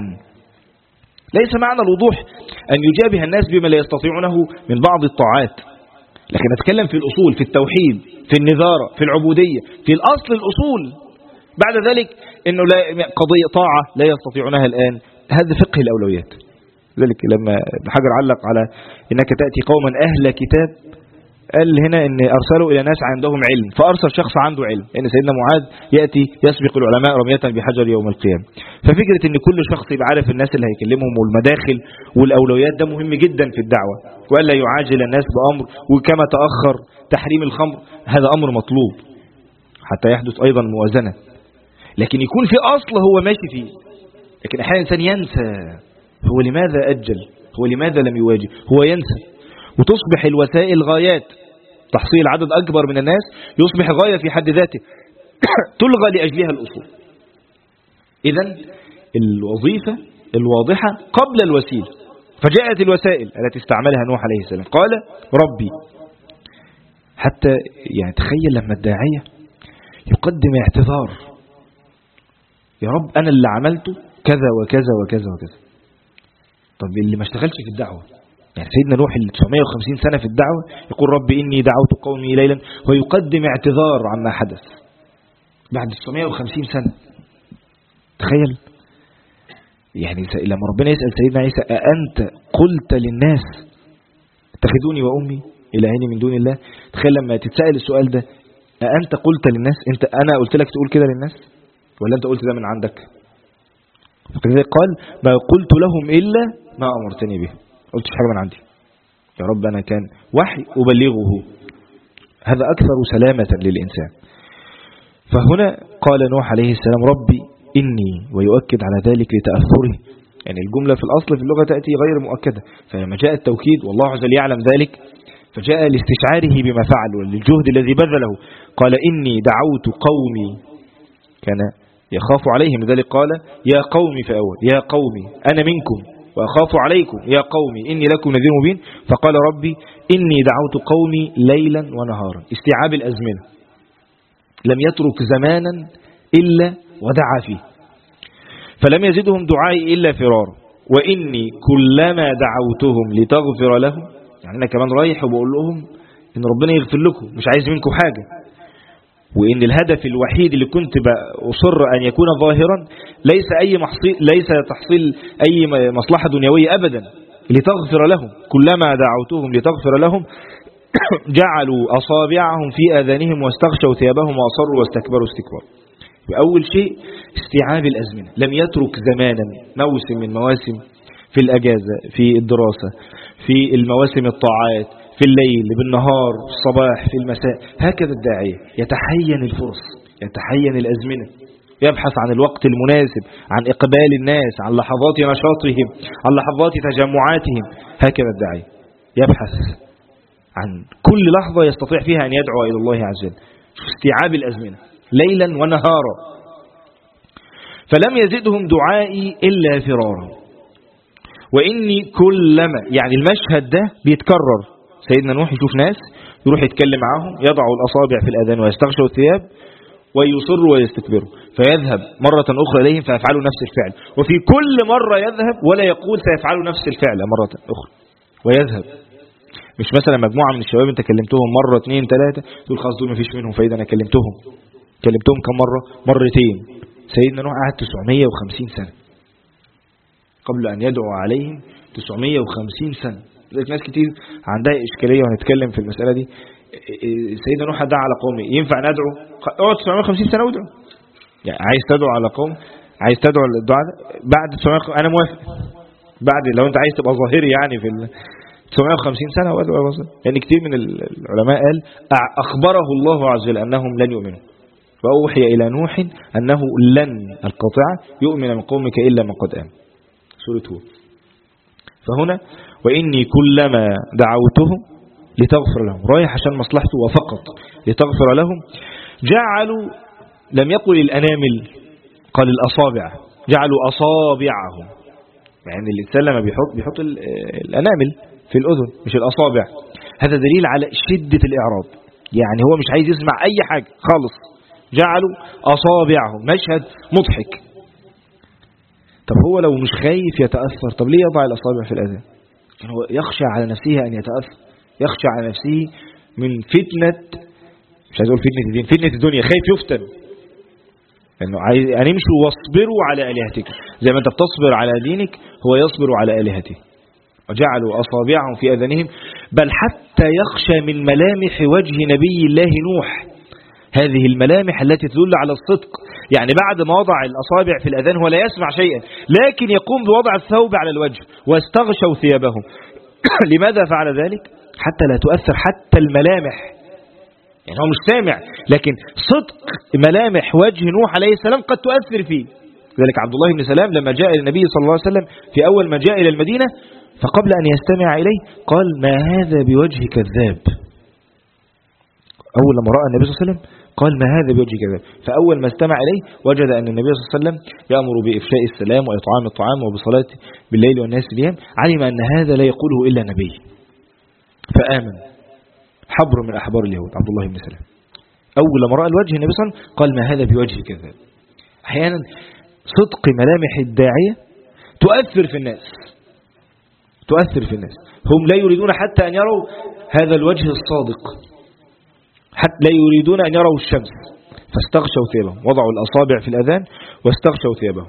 ليس معنى الوضوح أن يجابه الناس بما لا يستطيعونه من بعض الطاعات. لكن أتكلم في الأصول، في التوحيد، في النذارة، في العبودية، في الأصل الأصول. بعد ذلك إنه لا قضية طاعة لا يستطيعونها الآن، هذا فقه الأولويات. ذلك لما ابن حجر علق على إنك تأتي قوما أهل كتاب، قال هنا إن أرسلوا إلى ناس عندهم علم، فأرسل شخص عنده علم، إن سيدنا معاذ يأتي يسبق العلماء رمية بحجر يوم القيامة. ففكرة إن كل شخص يبقى عارف الناس اللي هيكلمهم والمداخل والأولويات ده مهم جدا في الدعوة، وألا يعاجل الناس بأمر، وكما تأخر تحريم الخمر هذا أمر مطلوب حتى يحدث أيضا موازنة، لكن يكون في أصل هو ماشي فيه. لكن أحيانا الإنسان ينسى هو لماذا أجل، هو لماذا لم يواجه، هو ينسى، وتصبح الوسائل غايات. تحصيل عدد أكبر من الناس يصبح غاية في حد ذاته تلغى لأجلها الأصول. إذن الوظيفة الواضحة قبل الوسيلة. فجاءت الوسائل التي استعملها نوح عليه السلام، قال ربي. حتى يعني تخيل لما الداعية يقدم اعتذار، يا رب أنا اللي عملته كذا وكذا وكذا وكذا. طب اللي ما اشتغلش في الدعوة، يعني سيدنا نوح اللي 950 سنة في الدعوة يقول رب إني دعوت قومي ليلا، ويقدم اعتذار عما حدث بعد 950 سنة. تخيل يعني لما ربنا يسأل سيدنا عيسى أأنت قلت للناس اتخذوني وأمي إلهين من دون الله، تخيل لما تتسأل السؤال ده، أأنت قلت للناس، أنا قلت لك تقول كده للناس ولا أنت قلت ده من عندك؟ فكذلك قال ما قلت لهم إلا ما أمرتني به، قلتش حاجة من عندي، يا رب أنا كان وحي أبلغه. هذا أكثر سلامة للإنسان. فهنا قال نوح عليه السلام ربي إني، ويؤكد على ذلك لتأثره، يعني الجملة في الأصل في اللغة تأتي غير مؤكدة، فلما جاء التوكيد والله عز وجل يعلم ذلك فجاء لاستشعاره بما فعل وللجهد الذي بذله. قال إني دعوت قومي، كان يخاف عليهم، لذلك قال يا قومي في أول، يا قومي أنا منكم وأخاف عليكم، يا قومي إني لكم نذير مبين. فقال ربي إني دعوت قومي ليلا ونهارا، استيعاب الأزمنة، لم يترك زمانا إلا ودعا فيه، فلم يزدهم دعائي إلا فرارا. وإني كلما دعوتهم لتغفر لهم، يعني أنا كمان رايح وبقول لهم إن ربنا يغفر لكم، مش عايز منكم حاجة، وإن الهدف الوحيد اللي كنت أصر أن يكون ظاهرا ليس تحصيل أي مصلحة دنيوية أبدا، لتغفر لهم. كلما دعوتهم لتغفر لهم جعلوا أصابعهم في آذانهم واستغشوا ثيابهم وأصروا واستكبروا استكبارا. أول شيء استيعاب الأزمنة، لم يترك زمانا، موسم من مواسم، في الأجازة، في الدراسة، في المواسم الطاعات، في الليل، بالنهار، في الصباح، في المساء. هكذا الداعية يتحين الفرص، يتحين الأزمنة، يبحث عن الوقت المناسب، عن إقبال الناس، عن لحظات نشاطهم، عن لحظات تجمعاتهم. هكذا الداعية يبحث عن كل لحظة يستطيع فيها أن يدعو إلى الله عز وجل. استيعاب الأزمنة ليلا ونهارا. فلم يزدهم دعائي إلا فرارا. وإني كلما، يعني المشهد ده بيتكرر، سيدنا نوح يشوف ناس يروح يتكلم معاهم، يضع الأصابع في الأذان ويستغشوا الثياب ويصروا ويستكبروا، فيذهب مرة أخرى إليهم فيفعلوا نفس الفعل، وفي كل مرة يذهب ولا يقول سيفعلوا نفس الفعل مرة أخرى ويذهب. مش مثلا مجموعة من الشباب انت كلمتهم مرة 2 3 تقول خلاص دول مفيش منهم فايدة، انا كلمتهم كم مرة؟ مرتين. سيدنا نوح قعد 950 سنة قبل أن يدعو عليهم، 950 سنة. لذلك ناس كتير عندها إشكالية وهنتكلم في المسألة دي. سيدنا نوح دعا على قومه، ينفع ندعو؟ اقعد 950 سنة وادعو، يعني عايز تدعو على قوم، عايز تدعو الدعاء بعد 950 أنا موافق، بعد لو أنت عايز تبقى ظاهري يعني في 950 سنة وادعو الرسول. يعني كتير من العلماء قال أخبره الله عز وجل أنهم لن يؤمنوا، وأوحي إلى نوح أنه لن القطع يؤمن من قومك إلا من قد آمن، سورة هود. فهنا وإني كلما دعوتهم لتغفر لهم، رايح عشان مصلحته وفقط لتغفر لهم، جعلوا، لم يقل الأنامل، قال الأصابع، جعلوا أصابعهم، يعني الإنسان لما بيحط الأنامل في الأذن مش الأصابع. هذا دليل على شدة الإعراض، يعني هو مش عايز يسمع أي حاجة خالص. جعلوا أصابعهم، مشهد مضحك. طب هو لو مش خايف يتأثر، طب ليه يضع الأصابع في الأذان؟ هو يخشى على نفسه أن يتأثر، يخشى على نفسه من فتنة، مش عايز اقول فتنة الدين، فتنة الدنيا، خايف يفتن، انه يعني امشوا واصبروا على آلهتك، زي ما انت بتصبر على دينك هو يصبر على آلهته. وجعلوا أصابعهم في أذانهم، بل حتى يخشى من ملامح وجه نبي الله نوح، هذه الملامح التي تدل على الصدق. يعني بعد ما وضع الأصابع في الأذان هو لا يسمع شيئا، لكن يقوم بوضع الثوب على الوجه واستغشوا ثيابهم. لماذا فعل ذلك؟ حتى لا تؤثر حتى الملامح، يعني هو مش سامع، لكن صدق ملامح وجه نوح عليه السلام قد تؤثر فيه. ذلك عبد الله بن سلام لما جاء إلى النبي صلى الله عليه وسلم في أول ما جاء إلى المدينة، فقبل أن يستمع إليه قال: ما هذا بوجه كذاب. أول لما رأى النبي صلى الله عليه وسلم قال: ما هذا بوجه كذاب. فأول ما استمع إليه وجد أن النبي صلى الله عليه وسلم يأمر بإفشاء السلام وإطعام الطعام وبصلاة بالليل والناس نيام، علم أن هذا لا يقوله إلا نبي، فآمن. حبر من أحبار اليهود عبد الله بن سلام، أول لما رأى الوجه النبي صلى الله عليه وسلم قال: ما هذا بوجه كذاب. أحيانا صدق ملامح الداعية تؤثر في الناس، تؤثر في الناس. هم لا يريدون حتى أن يروا هذا الوجه الصادق، حتى لا يريدون أن يروا الشمس، فاستغشوا ثيابهم، وضعوا الأصابع في الأذان واستغشوا ثيابهم.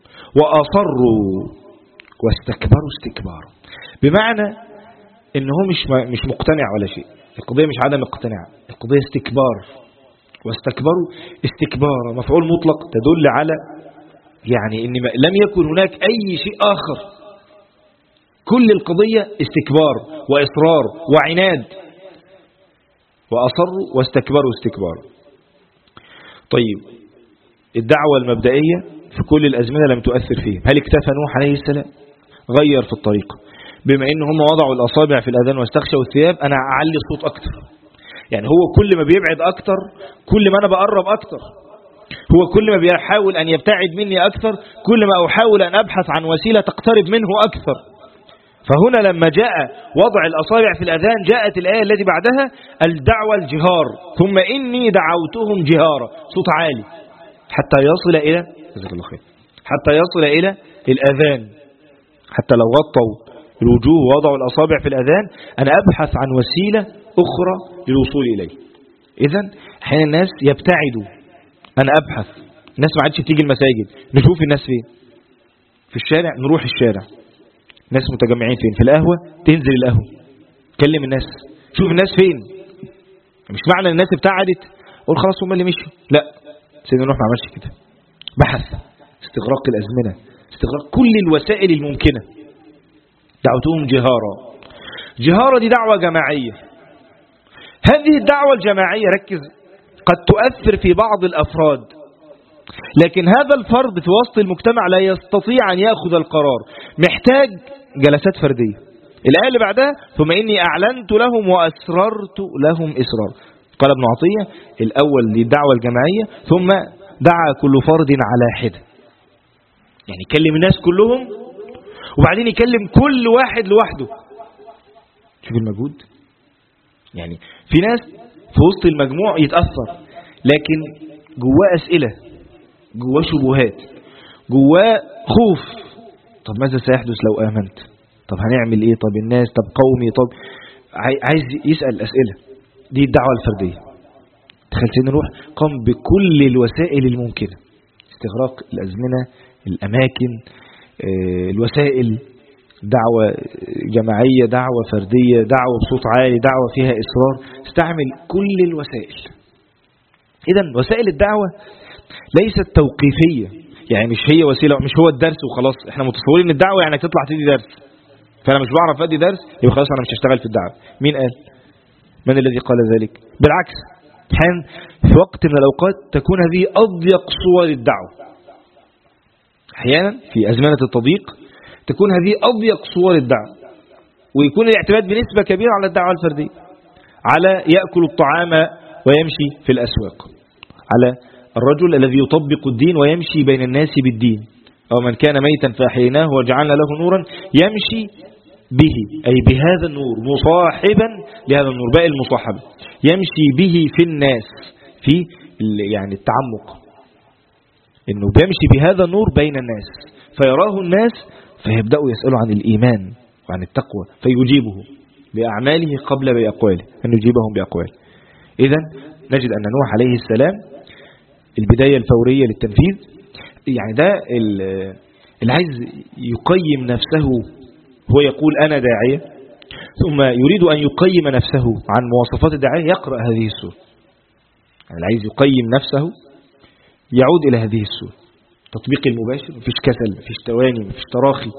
وأصروا واستكبروا استكبارا، بمعنى إنه مش مقتنع ولا شيء. القضية مش عدم اقتناع، القضية استكبار. واستكبروا استكبارا مفعول مطلق تدل على يعني إن لم يكن هناك أي شيء آخر، كل القضية استكبار وإصرار وعناد. وأصروا واستكبروا استكبارا. طيب، الدعوة المبدئية في كل الأزمنة لم تؤثر فيهم. هل اكتفى نوح عليه السلام؟ غير في الطريقة، بما إن هم وضعوا الأصابع في الأذان واستغشوا الثياب، أنا أعلي الصوت أكتر. يعني هو كل ما بيبعد أكتر كل ما أنا بقرب أكتر، هو كل ما بيحاول أن يبتعد مني أكثر كل ما أحاول أن أبحث عن وسيلة تقترب منه أكثر. فهنا لما جاء وضع الأصابع في الأذان جاءت الآية التي بعدها: الدعوة الجهار، ثم إني دعوتهم جهارا، صوت عالي حتى يصل إلى جزاك الله خير، حتى يصل إلى الأذان. حتى لو غطوا الوجوه ووضعوا الأصابع في الأذان أنا أبحث عن وسيلة أخرى للوصول إليه. إذن حين الناس يبتعدوا أنا أبحث. الناس ما عادش بتيجي المساجد، نشوف الناس فين؟ في الشارع، نروح الشارع. ناس متجمعين فين؟ في القهوة، تنزل القهوة كلم الناس، شوف الناس فين. مش معنى الناس ابتعدت قول خلاص هم اللي مشوا، لا، سيدنا نوح ما عملش كده. بحث، استغراق الأزمنة، استغراق كل الوسائل الممكنة. دعوتهم جهارا. جهارا دي دعوة جماعية. هذه الدعوة الجماعية ركز قد تؤثر في بعض الأفراد، لكن هذا الفرد في وسط المجتمع لا يستطيع أن يأخذ القرار، محتاج جلسات فردية. الآية اللي بعدها: ثم إني أعلنت لهم وأسررت لهم إسرار. قال ابن عطية الأول للدعوة الجماعية، ثم دعا كل فرد على حدة، يعني يكلم الناس كلهم وبعدين يكلم كل واحد لوحده. شوف المجهود. يعني في ناس في وسط المجموع يتأثر، لكن جواه أسئلة، جواه شبهات، جواه خوف. طب ماذا سيحدث لو آمنت؟ طب هنعمل ايه؟ طب الناس، طب قومي، طب عايز يسأل أسئلة. دي الدعوة الفردية. تخيل سيدنا نوح قام بكل الوسائل الممكنة، استغراق الأزمنة، الأماكن، الوسائل، دعوة جماعية، دعوة فردية، دعوة بصوت عالي، دعوة فيها إصرار، استعمل كل الوسائل. إذن وسائل الدعوة ليست توقيفية، يعني مش هي وسيلة، مش هو الدرس وخلاص. احنا متصورين ان الدعوة يعني تطلع تدي درس، فأنا مش بعرف أدي درس يبقى خلاص أنا مش هشتغل في الدعوة. مين قال؟ من الذي قال ذلك؟ بالعكس، حين في وقت من الأوقات تكون هذه أضيق صور الدعوة. أحيانا في أزمنة التضييق تكون هذه أضيق صور الدعوة، ويكون الاعتماد بنسبة كبيرة على الدعوة الفردية، على يأكل الطعام ويمشي في الأسواق، على الرجل الذي يطبق الدين ويمشي بين الناس بالدين. أو من كان ميتا فأحييناه وجعلنا له نورا يمشي به، أي بهذا النور، مصاحبا لهذا النور، باقي المصاحبة، يمشي به في الناس، في يعني التعمق، إنه بيمشي بهذا النور بين الناس، فيراه الناس فيبدأوا يسألوا عن الإيمان وعن التقوى فيجيبه. بأعماله قبل بأقواله، أن يجيبهم بأقواله. إذن نجد أن نوح عليه السلام البداية الفورية للتنفيذ، يعني ده اللي عايز يقيم نفسه، هو يقول أنا داعية، ثم يريد أن يقيم نفسه عن مواصفات الداعية يقرأ هذه السورة. يعني اللي عايز يقيم نفسه يعود إلى هذه السورة. تطبيق المباشر، مفيش كسل، مفيش تواني، مفيش تراخي.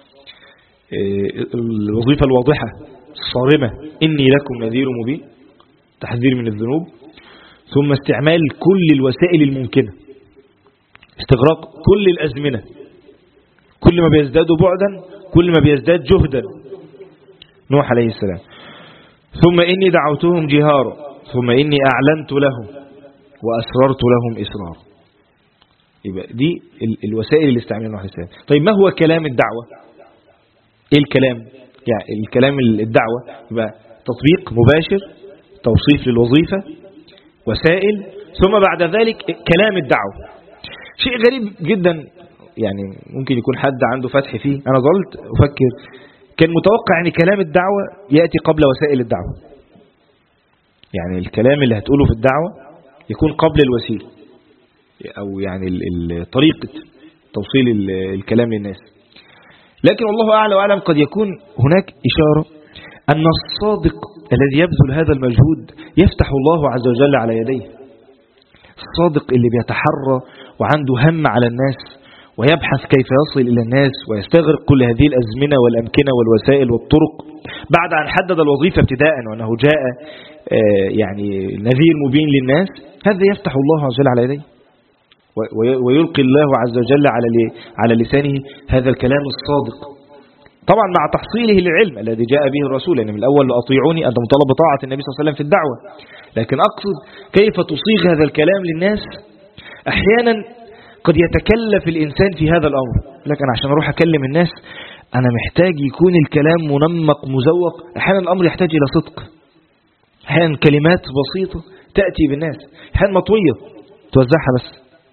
الوظيفة الواضحة الصارمة، إني لكم نذير مبين، تحذير من الذنوب. ثم استعمال كل الوسائل الممكنة، استغراق كل الأزمنة. كل ما بيزداد بعدا كل ما بيزداد جهدا نوح عليه السلام. ثم إني دعوتهم جهارا ثم إني أعلنت لهم وأسررت لهم إسرارا. يبقى دي الوسائل اللي استعملها نوح عليه السلام. طيب ما هو كلام الدعوة؟ إيه الكلام؟ يعني الكلام الدعوة يبقى تطبيق مباشر، توصيف للوظيفة، وسائل، ثم بعد ذلك كلام الدعوة. شيء غريب جدا، يعني ممكن يكون حد عنده فتح فيه. أنا ظلت أفكر، كان متوقع أن كلام الدعوة يأتي قبل وسائل الدعوة. يعني الكلام اللي هتقوله في الدعوة يكون قبل الوسيلة، أو يعني طريقة توصيل الكلام للناس. لكن والله أعلى وأعلم قد يكون هناك إشارة أن الصادق الذي يبذل هذا المجهود يفتح الله عز وجل على يديه. الصادق اللي بيتحرى وعنده هم على الناس ويبحث كيف يصل إلى الناس ويستغرق كل هذه الأزمنة والأمكنة والوسائل والطرق، بعد أن حدد الوظيفة ابتداء وأنه جاء يعني نذير مبين للناس، هذا يفتح الله عز وجل على يديه، ويلقي الله عز وجل على لسانه هذا الكلام الصادق، طبعا مع تحصيله للعلم الذي جاء به الرسول. يعني من الأول لأطيعوني، أنت مطالب بطاعة النبي صلى الله عليه وسلم في الدعوة، لكن أقصد كيف تصيغ هذا الكلام للناس. أحيانا قد يتكلف الإنسان في هذا الأمر، لكن عشان أروح أكلم الناس أنا محتاج يكون الكلام منمق مزوق. أحيانا الأمر يحتاج إلى صدق، أحيانا كلمات بسيطة تأتي بالناس، أحيانا مطوية توزعها بس.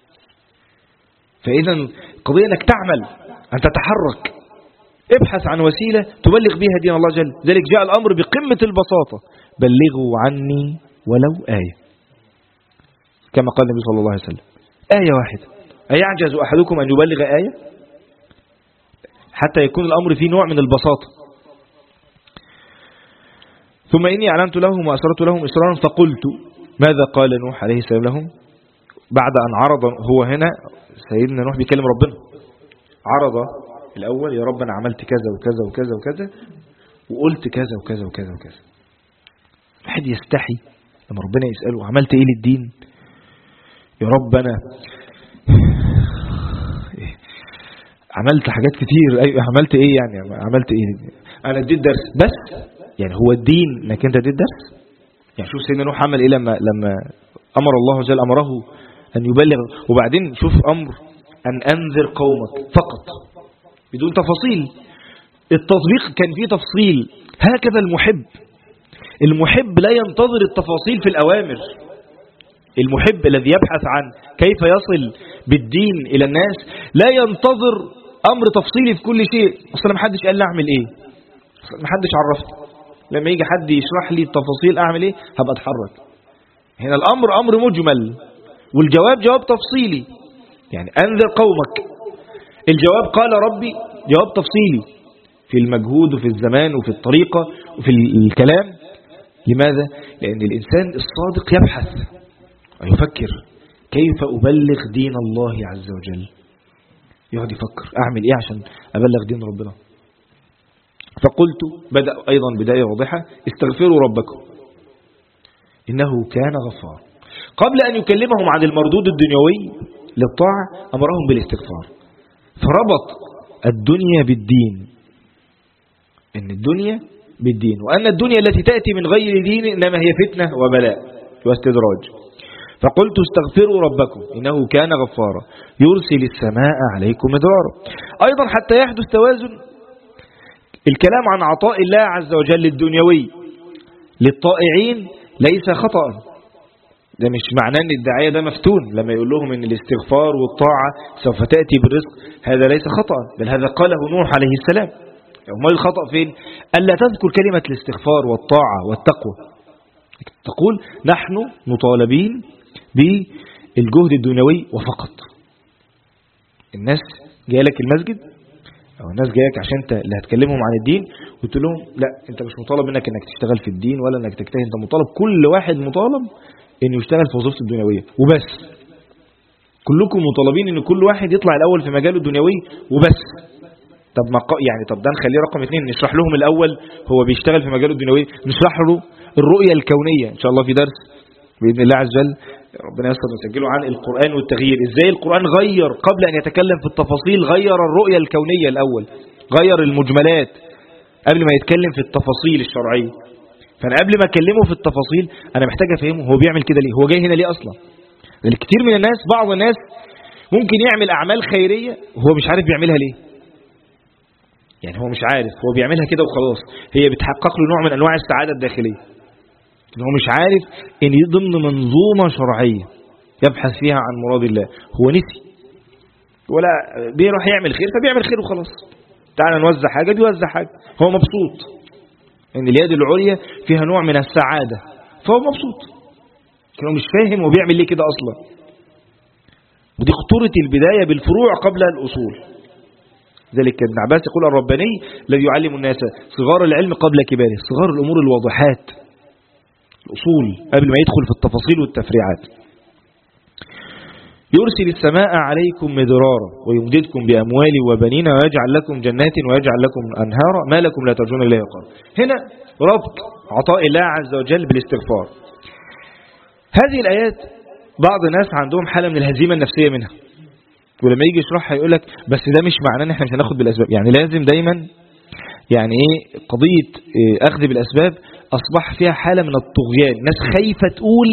فإذا قضية أنك تعمل، أن تتحرك، ابحث عن وسيلة تبلغ بها دين الله جل. ذلك جاء الأمر بقمة البساطة: بلغوا عني ولو آية، كما قال النبي صلى الله عليه وسلم، آية واحدة. أيعجز أحدكم أن يبلغ آية؟ حتى يكون الأمر فيه نوع من البساطة. ثم إني أعلنت لهم وأسررت لهم إسرارا فقلت. ماذا قال نوح عليه السلام لهم بعد أن عرض؟ هو هنا سيدنا نوح بيكلم ربنا، عرض الأول: يا رب أنا عملت كذا وكذا وكذا وكذا وقلت كذا وكذا وكذا وكذا. الواحد يستحي لما ربنا يسأله: عملت إيه للدين؟ يا رب أنا عملت حاجات كتير. أيوة، عملت إيه يعني؟ عملت إيه؟ أنا اديت درس بس. يعني هو الدين إنك أنت اديت درس؟ يعني شوف سيدنا نوح عمل إيه لما أمر الله عز وجل، أمره أن يبلغ، وبعدين شوف أمر أن أنذر قومك فقط بدون تفاصيل. التطبيق كان فيه تفصيل. هكذا المحب لا ينتظر التفاصيل في الأوامر. المحب الذي يبحث عن كيف يصل بالدين إلى الناس لا ينتظر أمر تفصيلي في كل شيء. أصلا محدش قال لي أعمل إيه، محدش عرفت. لما يجي حد يشرح لي التفاصيل أعمل إيه هبقى أتحرك. هنا الأمر أمر مجمل والجواب جواب تفصيلي. يعني أنذر قومك، الجواب قال ربي جواب تفصيلي في المجهود وفي الزمان وفي الطريقة وفي الكلام. لماذا؟ لأن الإنسان الصادق يبحث ويفكر: كيف أبلغ دين الله عز وجل؟ يقعد يفكر أعمل إيه عشان أبلغ دين ربنا. فقلت، بدأ أيضا بداية واضحة: استغفروا ربكم إنه كان غفار. قبل أن يكلمهم عن المردود الدنيوي للطاعة أمرهم بالاستغفار، فربط الدنيا بالدين، إن الدنيا بالدين، وأن الدنيا التي تأتي من غير دين إنما هي فتنة وبلاء واستدراج. فقلت استغفروا ربكم إنه كان غفارا يرسل السماء عليكم مدرارا. أيضا حتى يحدث توازن، الكلام عن عطاء الله عز وجل الدنيوي للطائعين ليس خطأ. ده مش معناه ان الداعية ده مفتون لما يقول لهم ان الاستغفار والطاعة سوف تأتي بالرزق، هذا ليس خطأ، بل هذا قاله نوح عليه السلام. أمال الخطأ فين؟ ألا تذكر كلمة الاستغفار والطاعة والتقوى. تقول نحن مطالبين بالجهد الدنيوي وفقط. الناس جايه لك المسجد أو الناس جايك عشان انت اللي هتكلمهم عن الدين، وقلت لهم لا انت مش مطالب منك انك تشتغل في الدين ولا انك تجتهد، انت مطالب، كل واحد مطالب انه يشتغل في وظيفته الدنيويه وبس. كلكم مطالبين ان كل واحد يطلع الاول في مجاله الدنيوي وبس. طب ما طب ده نخليه رقم 2، نشرح لهم الاول هو بيشتغل في مجاله الدنيوي، نشرح له الرؤيه الكونيه ان شاء الله في درس باذن الله عز وجل ربنا يسر نسجله عن القرآن والتغيير، ازاي القرآن غير قبل ان يتكلم في التفاصيل، غير الرؤية الكونية الاول، غير المجملات قبل ما يتكلم في التفاصيل الشرعية. فانا قبل ما اكلمه في التفاصيل انا محتاج افهمه هو بيعمل كده ليه، هو جاي هنا ليه اصلا. الكثير من الناس، بعض الناس ممكن يعمل اعمال خيرية وهو مش عارف بيعملها ليه، يعني هو مش عارف، هو بيعملها كده وخلاص، هي بتحقق له نوع من انواع السعادة الداخلية، إنه مش عارف إن ضمن منظومة شرعية يبحث فيها عن مراد الله، هو نسي ولا بيروح يعمل خير فبيعمل خير وخلاص، تعالى نوزع حاجة بيوزع حاجة، هو مبسوط إن اليد العليا فيها نوع من السعادة فهو مبسوط، لكنه مش فاهم هو بيعمل ليه كده أصلا. ودي خطورة البداية بالفروع قبل الأصول. ذلك ابن عباس يقول الرباني الذي يعلم الناس صغار العلم قبل كباره، صغار الأمور الواضحات الأصول قبل ما يدخل في التفاصيل والتفريعات. يرسل السماء عليكم مدرارا ويمددكم بأموال وبنين ويجعل لكم جنات ويجعل لكم أنهارا ما لكم لا ترجون الله وقارا. هنا ربط عطاء الله عز وجل بالاستغفار. هذه الآيات بعض الناس عندهم حالة من الهزيمة النفسية منها، ولما يجي يشرحها يقول لك بس ده مش معناه ان احنا مش هناخد بالأسباب، يعني لازم دايما يعني ايه قضية اخذ بالأسباب أصبح فيها حالة من الطغيان. ناس خايفة تقول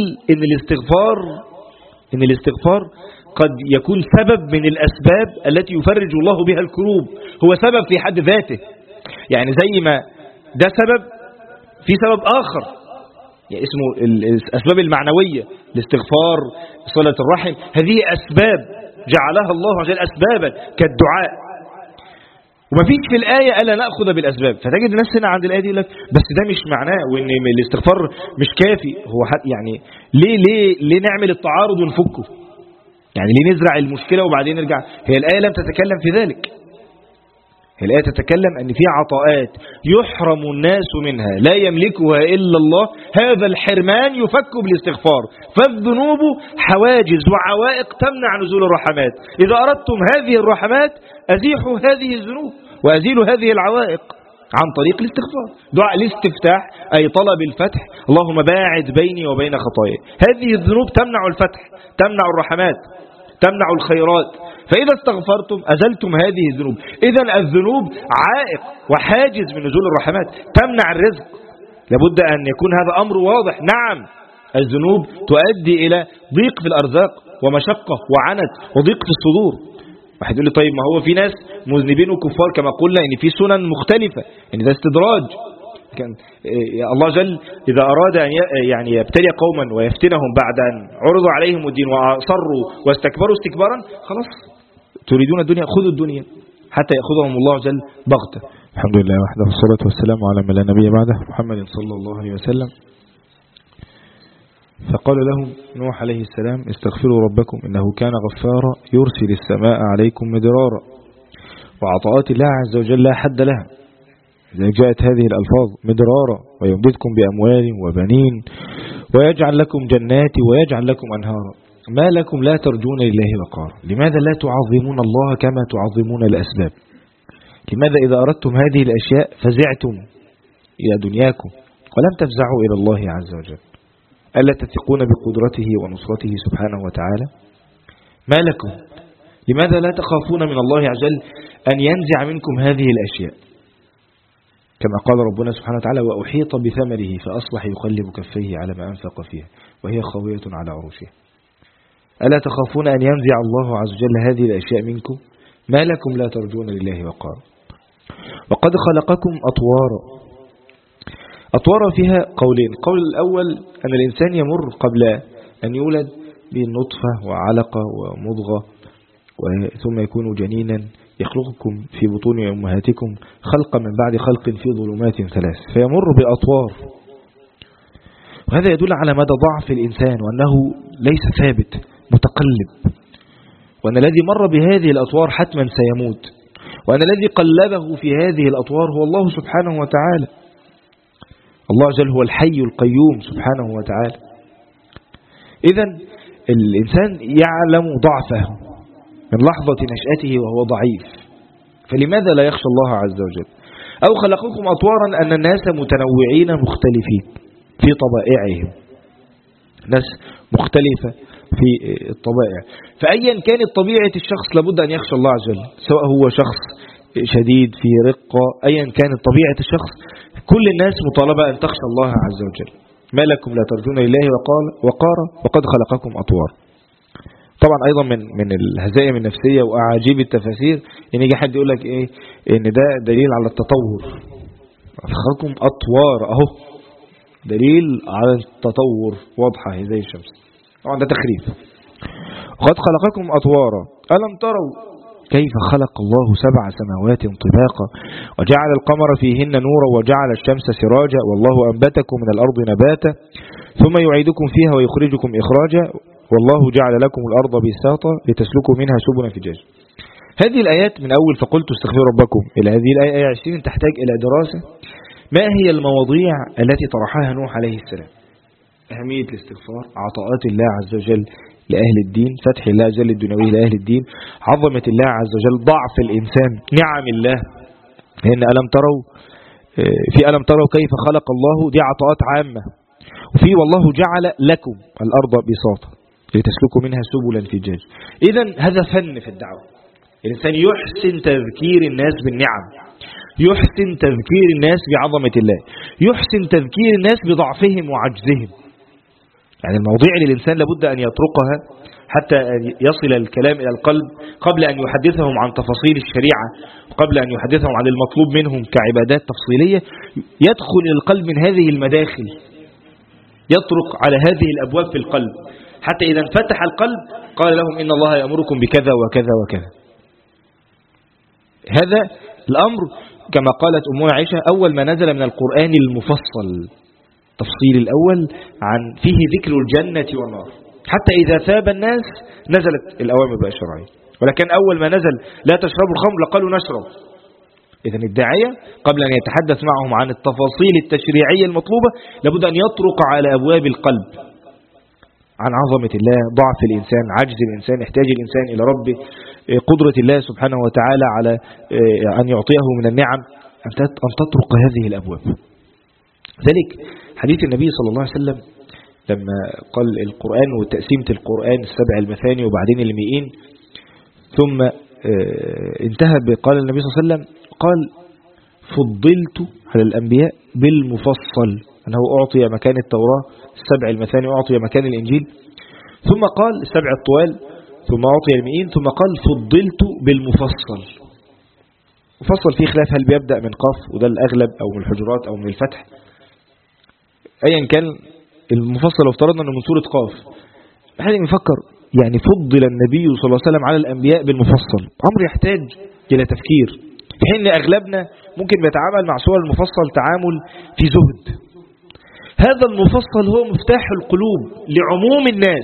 إن الاستغفار قد يكون سبب من الأسباب التي يفرج الله بها الكروب، هو سبب في حد ذاته، يعني زي ما ده سبب في سبب آخر يعني اسمه الأسباب المعنوية، الاستغفار، صلة الرحم، هذه أسباب جعلها الله عز وجل أسبابا كالدعاء، وما فيش في الآية ألا نأخذ بالأسباب. فتجد الناس هنا عند الآية دي يقول لك بس ده مش معناه وإن الاستغفار مش كافي، هو يعني ليه نعمل التعارض ونفكه، يعني ليه نزرع المشكلة وبعدين نرجع. هي الآية لم تتكلم في ذلك، هي الآية تتكلم أن في عطاءات يحرم الناس منها لا يملكها إلا الله، هذا الحرمان يفك بالاستغفار، فالذنوب حواجز وعوائق تمنع نزول الرحمات، إذا أردتم هذه الرحمات أزيحوا هذه الذنوب وأزيلوا هذه العوائق عن طريق الاستغفار. دعاء الاستفتاح أي طلب الفتح، اللهم باعد بيني وبين خطاياي. هذه الذنوب تمنع الفتح، تمنع الرحمات، تمنع الخيرات، فإذا استغفرتم أزلتم هذه الذنوب. إذن الذنوب عائق وحاجز من نزول الرحمات، تمنع الرزق، لابد أن يكون هذا أمر واضح. نعم الذنوب تؤدي إلى ضيق في الأرزاق ومشقة وعنت وضيق في الصدور. واحد يقول لي طيب ما هو في ناس مذنبين وكفار كما قلنا ان في سنن مختلفة، ان ده استدراج. كان الله جل إذا أراد أن يعني يبتلي قوما ويفتنهم بعد أن عرضوا عليهم الدين وأصروا واستكبروا استكبارا، خلاص تريدون الدنيا خذوا الدنيا حتى يأخذهم الله جل بغتة. الحمد لله وحده والصلاة والسلام على من لا نبي بعده محمد صلى الله عليه وسلم. فقال لهم نوح عليه السلام استغفروا ربكم إنه كان غفارا يرسل السماء عليكم مدرارا. وعطاءات الله عز وجل لا حد لها، إذا جاءت هذه الألفاظ مدرارا ويمددكم بأموال وبنين ويجعل لكم جنات ويجعل لكم أنهارا ما لكم لا ترجون لله وقارا. لماذا لا تعظمون الله كما تعظمون الأسباب؟ لماذا إذا أردتم هذه الأشياء فزعتم إلى دنياكم ولم تفزعوا إلى الله عز وجل؟ ألا تثقون بقدرته ونصرته سبحانه وتعالى؟ ما لكم؟ لماذا لا تخافون من الله عز وجل أن ينزع منكم هذه الأشياء؟ كما قال ربنا سبحانه وتعالى وأحيط بثمره فأصبح يقلب كفيه على ما أنفق فيها وهي خاوية على عروشها. ألا تخافون أن ينزع الله عز وجل هذه الأشياء منكم؟ ما لكم لا ترجون لله وقارا. وقد خلقكم أطوارا فيها قولين. قول الأول أن الإنسان يمر قبل أن يولد بالنطفة وعلقة ومضغة ثم يكون جنينا يخلقكم في بطون أمهاتكم خلقا من بعد خلق في ظلمات 3 فيمر بأطوار. وهذا يدل على مدى ضعف الإنسان وأنه ليس ثابت متقلب، وأن الذي مر بهذه الأطوار حتما سيموت، وأن الذي قلبه في هذه الأطوار هو الله سبحانه وتعالى. الله جل هو الحي القيوم سبحانه وتعالى. إذن الإنسان يعلم ضعفه من لحظة نشأته وهو ضعيف، فلماذا لا يخشى الله عز وجل؟ أو خلقكم أطوارا أن الناس متنوعين مختلفين في طبائعهم، ناس مختلفة في الطبائع، فأيا كانت طبيعة الشخص لابد أن يخشى الله عز وجل، سواء هو شخص شديد في رقة، أيا كانت طبيعة الشخص، كل الناس مطالبة أن تخشى الله عز وجل. ما لكم لا ترجون لله وقارا وقد خلقكم أطوار. طبعا أيضا من الهزائم النفسية وأعاجيب التفاسير إن يجي حد يقول لك إيه، إن ده دليل على التطور، خلقكم أطوار أهو دليل على التطور، واضحة زي الشمس. طبعا ده تخريف. وقد خلقكم أطوارا ألم تروا كيف خلق الله 7 سماوات طباقا وجعل القمر فيهن نورا وجعل الشمس سراجا والله أنبتكم من الأرض نباتا ثم يعيدكم فيها ويخرجكم إخراجا والله جعل لكم الأرض بساطا لتسلكوا منها سبلا فجاجا. هذه الآيات من أول فقلت استغفروا ربكم إلى هذه الآية 20 تحتاج إلى دراسة. ما هي المواضيع التي طرحها نوح عليه السلام؟ أهمية الاستغفار، عطاءات الله عز وجل لأهل الدين، فتح الله عز وجل الدنيوي لأهل الدين، عظمة الله عز وجل، ضعف الإنسان، نعم الله، لأن ألم تروا كيف خلق الله، دي عطاءات عامة. وفي والله جعل لكم الأرض بساطا لتسلكوا منها سبلا فجاجا. إذن هذا فن في الدعوة. الإنسان يحسن تذكير الناس بالنعم، يحسن تذكير الناس بعظمة الله، يحسن تذكير الناس بضعفهم وعجزهم. يعني المواضيع اللي الإنسان لابد أن يطرقها حتى يصل الكلام إلى القلب قبل أن يحدثهم عن تفاصيل الشريعة، وقبل أن يحدثهم عن المطلوب منهم كعبادات تفصيلية، يدخل إلى القلب من هذه المداخل، يطرق على هذه الأبواب في القلب، حتى إذا انفتح القلب قال لهم إن الله يأمركم بكذا وكذا وكذا. هذا الأمر كما قالت أمنا عائشة أول ما نزل من القرآن المفصل، تفصيل الأول عن فيه ذكر الجنة والنار، حتى إذا ثاب الناس نزلت الأوامر بقى الشرعية. ولكن أول ما نزل لا تشربوا الخمر لقالوا نشرب. إذن الداعية قبل أن يتحدث معهم عن التفاصيل التشريعية المطلوبة لابد أن يطرق على أبواب القلب عن عظمة الله، ضعف الإنسان، عجز الإنسان، احتاج الإنسان إلى ربه، قدرة الله سبحانه وتعالى على أن يعطيه من النعم، أن تطرق هذه الأبواب. ذلك حديث النبي صلى الله عليه وسلم لما قال القرآن وتقسيمة القرآن 7 المثاني وبعدين المئين، ثم انتهى بقال النبي صلى الله عليه وسلم قال فضلت على الأنبياء بالمفصل، أنه أعطي مكان التوراة 7 المثاني وأعطي مكان الإنجيل، ثم قال 7 الطوال، ثم أعطي المئين، ثم قال فضلت بالمفصل. مفصل فيه خلاف هل بيبدأ من قاف وده الأغلب أو من الحجرات أو من الفتح، أيا كان المفصل لو افترضنا أنه من سورة قاف. أحد يفكر يعني فضل النبي صلى الله عليه وسلم على الأنبياء بالمفصل، أمر يحتاج إلى تفكير، في حين أغلبنا ممكن بيتعامل مع سور المفصل تعامل في زهد. هذا المفصل هو مفتاح القلوب لعموم الناس.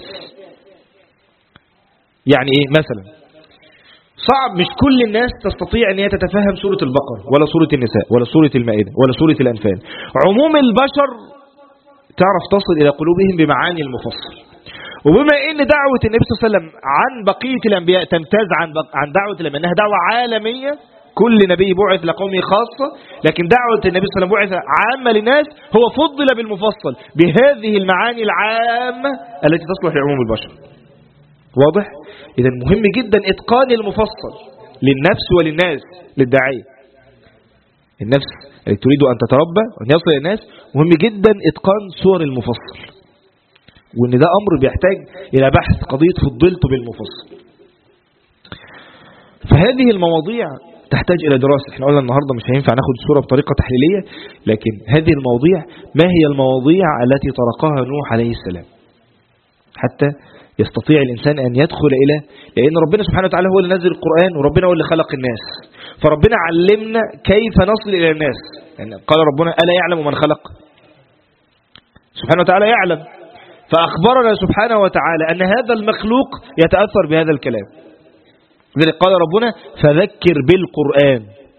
يعني إيه؟ مثلا صعب مش كل الناس تستطيع أن هي تتفهم سورة البقرة ولا سورة النساء ولا سورة المائدة ولا سورة الأنفال. عموم البشر تعرف تصل إلى قلوبهم بمعاني المفصل. وبما أن دعوة النبي صلى الله عليه وسلم عن بقية الأنبياء تمتاز عن دعوة الأنبياء أنها دعوة عالمية، كل نبي بعث لقومه خاصة، لكن دعوة النبي صلى الله عليه وسلم بعث عامة للناس، هو فضل بالمفصل بهذه المعاني العامة التي تصلح لعموم البشر. واضح؟ إذا مهم جدا إتقان المفصل للنفس وللناس، للداعية. النفس التي تريد أن تتربى وأن يصل إلى الناس مهم جدا إتقان سور المفصل، وأن ده أمر بيحتاج إلى بحث، قضية فضلت بالمفصل. فهذه المواضيع تحتاج إلى دراسة. احنا قلنا النهاردة مش هينفع ناخد السورة بطريقة تحليلية، لكن هذه المواضيع ما هي المواضيع التي طرقها نوح عليه السلام؟ حتى يستطيع الإنسان أن يدخل إلى، لأن ربنا سبحانه وتعالى هو اللي نزل القرآن، وربنا هو اللي خلق الناس، فربنا علمنا كيف نصل إلى الناس. يعني قال ربنا ألا يعلم من خلق؟ سبحانه وتعالى يعلم، فأخبرنا سبحانه وتعالى أن هذا المخلوق يتأثر بهذا الكلام. لذلك قال ربنا فذكر بالقرآن،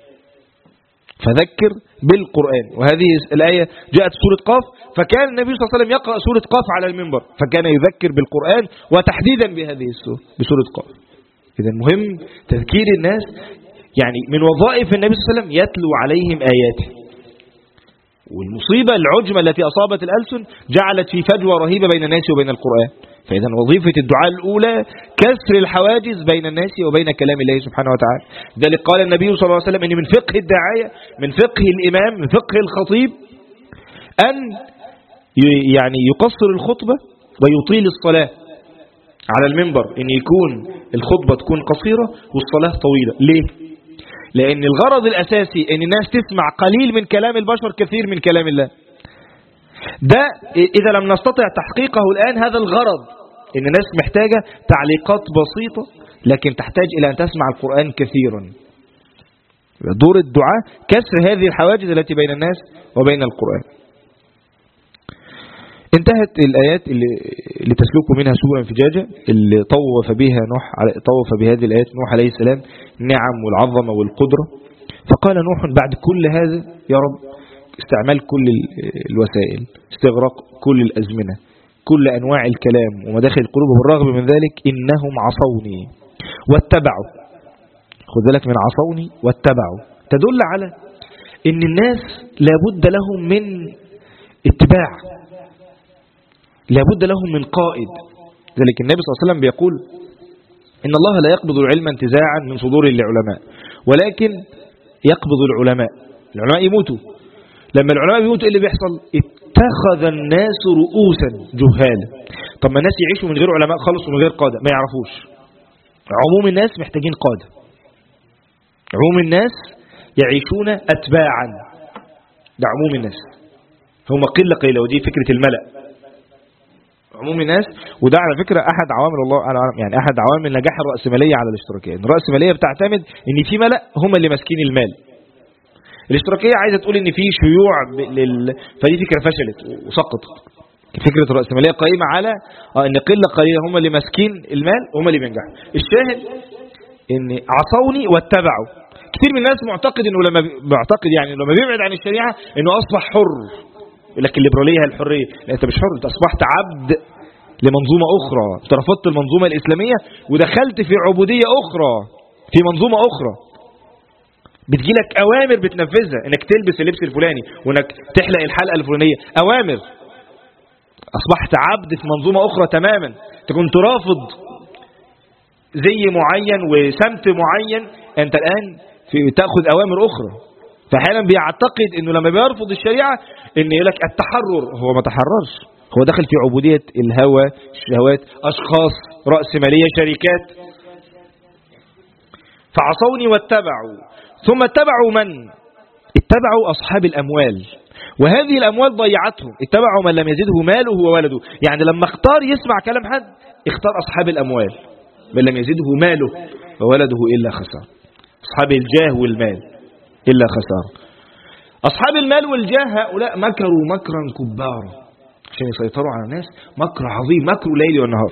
فذكر بالقرآن. وهذه الآية جاءت سورة قاف، فكان النبي صلى الله عليه وسلم يقرأ سورة قاف على المنبر، فكان يذكر بالقرآن وتحديدا بهذه السورة بسورة قاف. إذا مهم تذكير الناس، يعني من وظائف النبي صلى الله عليه وسلم يتلو عليهم آياته. والمصيبة العجمة التي أصابت الألسن جعلت في فجوة رهيبة بين الناس وبين القرآن. فإذا وظيفة الدعاء الأولى كسر الحواجز بين الناس وبين كلام الله سبحانه وتعالى. ذلك قال النبي صلى الله عليه وسلم إن من فقه الداعية، من فقه الإمام، من فقه الخطيب أن يعني يقصر الخطبة ويطيل الصلاة على المنبر، إن يكون الخطبة تكون قصيرة والصلاة طويلة. ليه؟ لأن الغرض الأساسي أن الناس تسمع قليل من كلام البشر كثير من كلام الله. ده إذا لم نستطع تحقيقه الآن، هذا الغرض، أن الناس محتاجة تعليقات بسيطة لكن تحتاج إلى أن تسمع القرآن كثيرا. دور الدعاء كسر هذه الحواجز التي بين الناس وبين القرآن. انتهت الآيات اللي تسلكوا منها سورة انفجاجة، اللي طوف بهذه الآيات نوح عليه السلام النعم والعظمة والقدرة. فقال نوح بعد كل هذا يا رب استعمال كل الوسائل، استغراق كل الأزمنة، كل أنواع الكلام ومداخل القلوب، بالرغم من ذلك إنهم عصوني واتبعوا. خذ بالك من عصوني واتبعوا، تدل على إن الناس لابد لهم من اتباع، لابد لهم من قائد. ذلك النبي صلى الله عليه وسلم بيقول إن الله لا يقبض العلم انتزاعا من صدور العلماء، ولكن يقبض العلماء يموتوا. لما العلماء بيموتوا ايه اللي بيحصل؟ اتخذ الناس رؤوسا جهالا. طب ما الناس يعيشوا من غير علماء خالص ومن غير قادة، ما يعرفوش. عموم الناس محتاجين قادة، عموم الناس يعيشون أتباعا، ده عموم الناس، هم قلة ودي فكرة الملأ. عموم الناس، وده على فكرة أحد عوامل الله يعني أحد عوامل نجاح الرأسمالية على الاشتراكية. الرأسمالية بتعتمد إن في ملأ هم اللي ماسكين المال. الاشتراكية عايزة تقول إن في شيوع فدي فكرة فشلت وسقطت. فكرة الرأسمالية قائمة على إن قلة قليلة هم اللي ماسكين المال وهم اللي بينجحوا. الشاهد إن عصوني واتبعوا. كثير من الناس معتقد يعني لما بيبعد عن الشريعة إنه أصبح حر. لكن الليبرالية هي الحرية. لا، أنت مش حر، أنت أصبحت عبد لمنظومة أخرى. أنت رفضت المنظومة الإسلامية ودخلت في عبودية أخرى، في منظومة أخرى. بتجيلك أوامر بتنفذها، إنك تلبس اللبس الفلاني وإنك تحلق الحلقة الفلانية، أوامر. أصبحت عبد في منظومة أخرى تماما. أنت كنت رافض زي معين وسمت معين، أنت الآن تأخذ أوامر أخرى. فحالا بيعتقد إنه لما بيرفض الشريعة إن يقولك التحرر، هو ما تحررش، هو داخل في عبودية الهوى، الشهوات، أشخاص، رأسمالية، شركات. فعصوني واتبعوا. ثم اتبعوا من؟ اتبعوا أصحاب الأموال، وهذه الأموال ضيعتهم. اتبعوا من لم يزده ماله وولده. يعني لما اختار يسمع كلام حد، اختار أصحاب الأموال، من لم يزده ماله وولده إلا خسار. أصحاب الجاه والمال إلا خسار. أصحاب المال والجاه هؤلاء مكروا مكرا كبارا عشان يسيطروا على الناس، مكر عظيم، مكر ليل والنهار.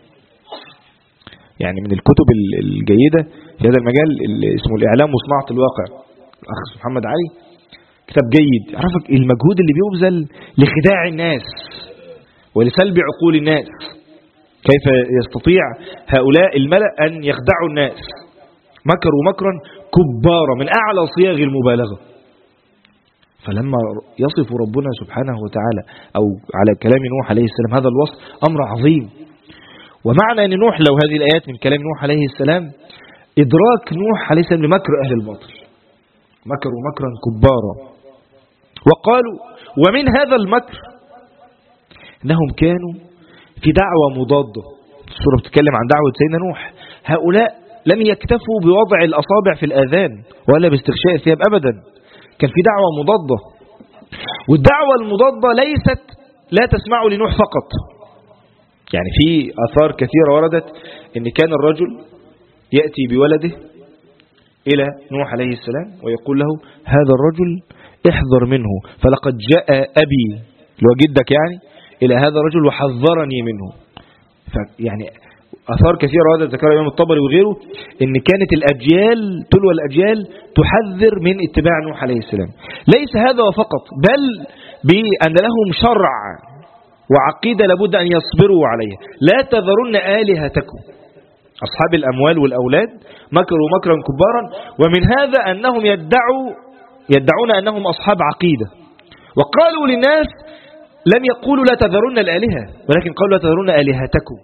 يعني من الكتب الجيدة في هذا المجال اللي اسمه الإعلام وصناعة الواقع، الأخ محمد علي، كتاب جيد يعرفك المجهود اللي بيبذل لخداع الناس ولسلب عقول الناس. كيف يستطيع هؤلاء الملأ أن يخدعوا الناس؟ مكروا مكرا كبارا من أعلى صياغ المبالغة. فلما يصف ربنا سبحانه وتعالى أو على كلام نوح عليه السلام هذا الوصف، أمر عظيم. ومعنى أن نوح، لو هذه الآيات من كلام نوح عليه السلام، إدراك نوح عليه السلام لمكر أهل الباطل، مكروا مكرا كبارا. وقالوا ومن هذا المكر أنهم كانوا في دعوة مضادة. السورة بتتكلم عن دعوة سيدنا نوح. هؤلاء لم يكتفوا بوضع الأصابع في الآذان ولا باستغشاء الثياب أبدا، كان في دعوة مضادة. والدعوة المضادة ليست لا تسمعوا لنوح فقط، يعني في آثار كثيرة وردت إن كان الرجل يأتي بولده إلى نوح عليه السلام ويقول له هذا الرجل احذر منه فلقد جاء أبي اللي هو جدك يعني إلى هذا الرجل وحذرني منه. يعني آثار كثيرة وردت ذكرها الإمام الطبري وغيره إن كانت الأجيال تلو الأجيال تحذر من اتباع نوح عليه السلام. ليس هذا فقط، بل بأن لهم شرع وعقيدة لابد أن يصبروا عليها. لا تذرن آلهتكم. أصحاب الأموال والأولاد مكروا مكرا كبارا، ومن هذا أنهم يدعون أنهم أصحاب عقيدة، وقالوا للناس لم يقولوا لا تذرن الآلهة، ولكن قالوا لا تذرن آلهتكم.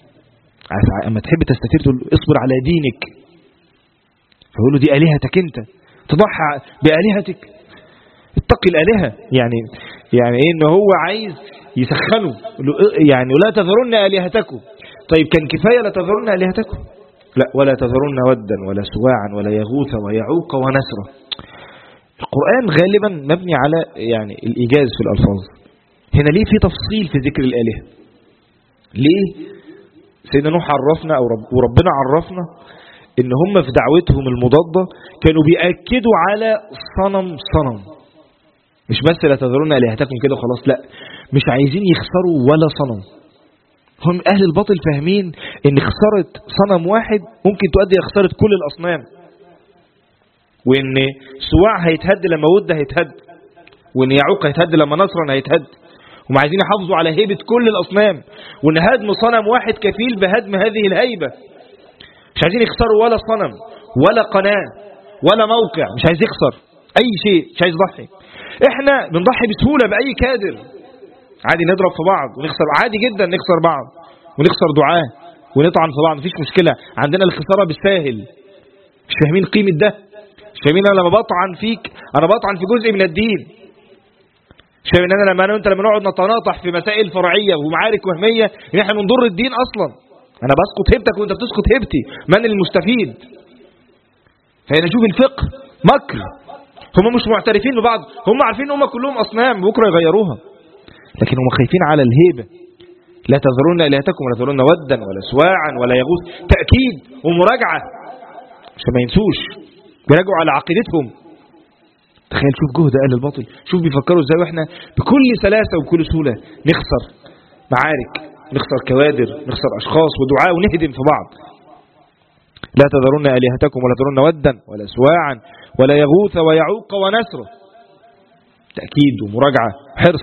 أما تحب تستثير تقول اصبر على دينك، فيقولوا دي آلهتك أنت، تضحى بآلهتك، اتقي الآلهة. يعني إيه؟ إنه هو عايز يسخنوا، يعني لا تذرن آلهتكم. طيب كان كفاية لا تذرن آلهتكم؟ لا، ولا تذرن ودا ولا سواعا ولا يغوث ويعوق ونسرا. القرآن غالبا مبني على يعني الإيجاز في الألفاظ. هنا ليه في تفصيل في ذكر الآلهة؟ ليه سيدنا نوح عرفنا وربنا عرفنا إن هم في دعوتهم المضادة كانوا بيأكدوا على صنم، مش بس لا تذرون آلهتكم كده خلاص، لا، مش عايزين يخسروا ولا صنم. هم أهل الباطل فاهمين إن خسارة صنم واحد ممكن تؤدي إلى خسارة كل الأصنام، وإن سواع هيتهد لما ود هيتهد، وإن يعوق هيتهد لما نصرا هيتهد. هم عايزين يحافظوا على هيبة كل الأصنام، وإن هدم صنم واحد كفيل بهدم هذه الهيبة. مش عايزين يخسروا ولا صنم ولا قناة ولا موقع، مش عايز يخسر أي شيء، مش عايز يضحي. إحنا بنضحي بسهولة بأي كادر، عادي نضرب في بعض ونخسر، عادي جدا نخسر بعض ونخسر دعاء ونطعن في بعض، مفيش مشكلة. عندنا الخسارة بالساهل، مش فاهمين قيمة ده، مش فاهمين أنا لما بطعن فيك أنا بطعن في جزء من الدين. مش فاهمين أنا لما نقعد نتناطح في مسائل فرعية ومعارك وهمية إن إحنا بنضر الدين أصلا. أنا بسقط هيبتك وأنت بتسقط هيبتي، من المستفيد؟ فهنا شوف الفقه مكر. هم مش معترفين ببعض، هم عارفين ان هم كلهم أصنام بكرة يغيروها، لكن هم خايفين على الهيبة. لا تذرون آلهتكم ولا تذرون ودا ولا سواعا ولا يغوث، تأكيد ومراجعة عشان ما ينسوش، بيراجعوا على عقيدتهم. تخيل شوف جهد أهل الباطل، شوف بيفكروا ازاي، واحنا بكل سلاسة وبكل سهولة نخسر معارك، نخسر كوادر، نخسر أشخاص ودعاء ونهدم في بعض. لا تذرون آلهتكم ولا تذرون ودا ولا سواعا ولا يغوث ويعوق ونسر، تأكيد ومراجعة حرص.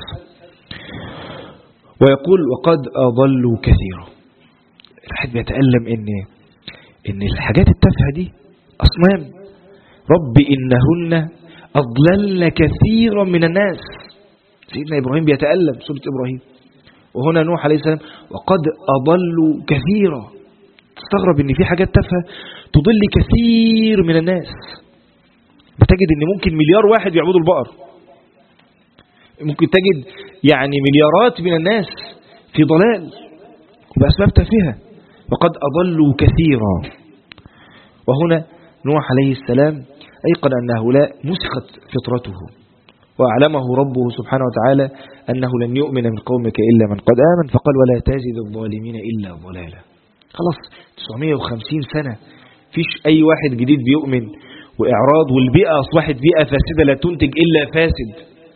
ويقول وقد أضلوا كثيرا. الواحد بيتألم إن الحاجات التافهة دي أصنام. رب إنهن أضللن كثيرا من الناس. سيدنا إبراهيم بيتألم، سورة إبراهيم. وهنا نوح عليه السلام وقد أضلوا كثيرا. تستغرب إن في حاجات تافهة تضل كثير من الناس. بتجد إن ممكن مليار واحد يعبدوا البقر، ممكن تجد يعني مليارات من الناس في ضلال وبأسباب تافهة. وقد أضلوا كثيرا. وهنا نوح عليه السلام أيقن أن هؤلاء مسخت فطرته، وأعلمه ربه سبحانه وتعالى أنه لن يؤمن من قومك إلا من قد آمن، فقال ولا تزد الظالمين إلا ضلالا. خلاص 950 سنة فيش أي واحد جديد بيؤمن، وإعراض، والبيئة أصبحت بيئة فاسدة لا تنتج إلا فاسد.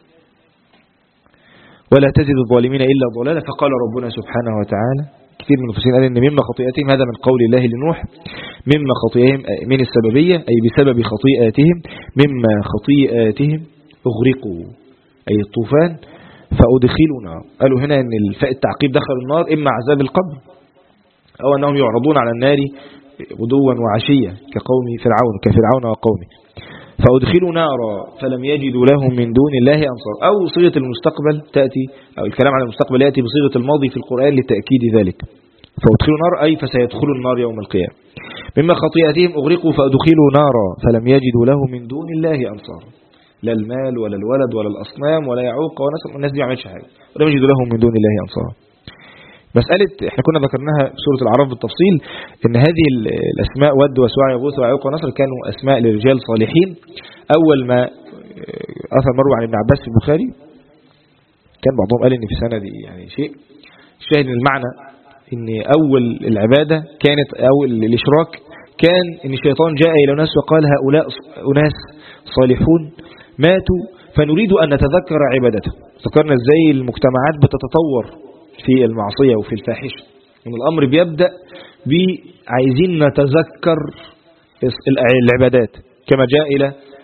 ولا تزد الظالمين إلا ضلالا. فقال ربنا سبحانه وتعالى، كثير من المفسرين قال إن مما خطيئتهم، هذا من قول الله لنوح، مما خطيئتهم من السببية أي بسبب خطيئاتهم، مما خطيئاتهم أغرقوا أي الطوفان فأدخلوا نار. قالوا هنا أن الفاء التعقيب دخل النار إما عذاب القبر أو أنهم يعرضون على النار غدوا وعشية كفرعون وقومه. فأدخلوا نارا فلم يجدوا لهم من دون الله أنصار. أو صيغة المستقبل تأتي، أو الكلام عن المستقبل يأتي بصيغة الماضي في القرآن لتأكيد ذلك. فأدخلوا نار أي فسيدخلوا النار يوم القيامة. مما خطيئتهم أغرقوا فأدخلوا نارا فلم يجدوا لهم من دون الله أنصار. لا المال ولا الولد ولا الأصنام ولا يعوق ونسر، الناس دي ما عملتش حاجة، ولم يجدوا لهم من دون الله أنصار. مسألة احنا كنا ذكرناها في سورة الأعراف بالتفصيل، ان هذه الأسماء ود وسواع يغوث ويعوق ونسر كانوا أسماء لرجال صالحين. أول ما أثر مروي عن ابن عباس في البخاري، كان بعضهم قال ان في سنة دي يعني شيء شاهد المعنى إن أول العبادة كانت أول الإشراك كان إن الشيطان جاء إلى ناس وقال هؤلاء أناس صالحون ماتوا فنريد أن نتذكر عبادته. ذكرنا إزاي المجتمعات بتتطور في المعصية وفي الفاحشة، إن الأمر بيبدأ بعايزين نتذكر العبادات، كما جاء إلى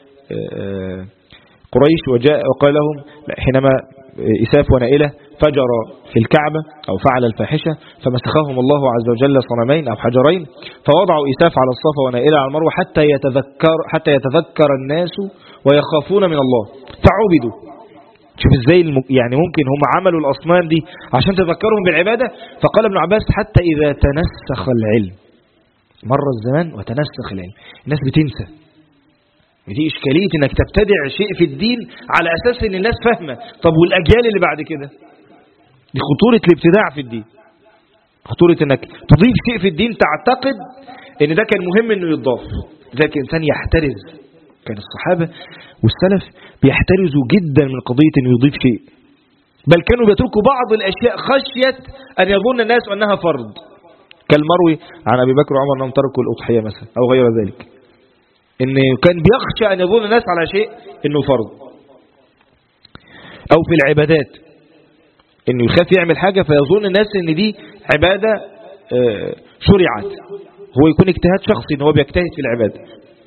قريش وجاء وقال لهم حينما إساف ونائلة فجر في الكعبة أو فعل الفاحشة فمسخهم الله عز وجل صنمين أو حجرين فوضعوا إساف على الصفا ونائلة على المروة حتى يتذكر الناس ويخافون من الله فعبدوا. شوف ازاي يعني ممكن هم عملوا الأصنام دي عشان تذكرهم بالعبادة. فقال ابن عباس حتى إذا تنسخ العلم، مر الزمان وتنسخ العلم، الناس بتنسى. دي إشكالية انك تبتدع شيء في الدين على أساس ان الناس فاهمة. طب والأجيال اللي بعد كده؟ دي خطورة الابتداع في الدين، خطورة انك تضيف شيء في الدين تعتقد ان ده كان مهم انه يضاف. ذلك الإنسان يحترز. كان الصحابة والسلف بيحترزوا جدا من قضية انه يضيف شيء، بل كانوا بيتركوا بعض الأشياء خشية أن يظن الناس أنها فرض، كالمروي عن أبي بكر وعمر أنهم تركوا الأضحية مثلا أو غير ذلك، إن كان بيخشى أن يظن الناس على شيء إنه فرض. أو في العبادات إنه يخاف يعمل حاجة فيظن الناس إن دي عبادة شرعت، هو يكون اجتهاد شخصي إن هو بيجتهد في العبادة.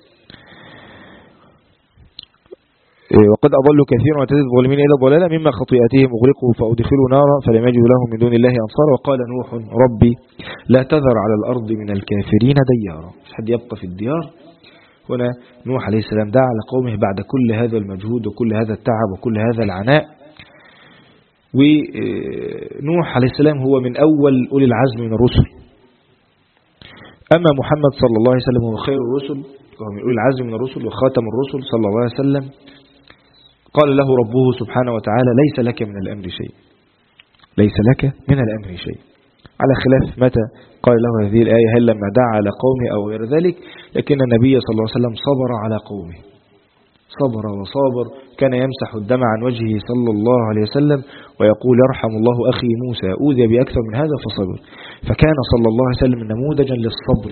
وقد أضلوا كثيرا وتزيد الظالمين إلى الضلالة مما خطيئتهم أغرقوا فأدخلوا نارا فلم يجدوا لهم من دون الله أنصارا. وقال نوح ربي لا تذر على الأرض من الكافرين ديارا، مش حد يبقى في الديار. هنا نوح عليه السلام دعا على قومه بعد كل هذا المجهود وكل هذا التعب وكل هذا العناء. ونوح عليه السلام هو من أول أولي العزم من الرسل. أما محمد صلى الله عليه وسلم هو خير الرسل وهو من أولي العزم من الرسل وخاتم الرسل صلى الله عليه وسلم. قال له ربه سبحانه وتعالى ليس لك من الأمر شيء، ليس لك من الأمر شيء، على خلاف متى قال له هذه الآية، هل لما دعا على قومه أو غير ذلك. لكن النبي صلى الله عليه وسلم صبر على قومه، صبر وصابر، كان يمسح الدم عن وجهه صلى الله عليه وسلم ويقول يرحم الله أخي موسى أوذي بأكثر من هذا فصبر. فكان صلى الله عليه وسلم نموذجا للصبر،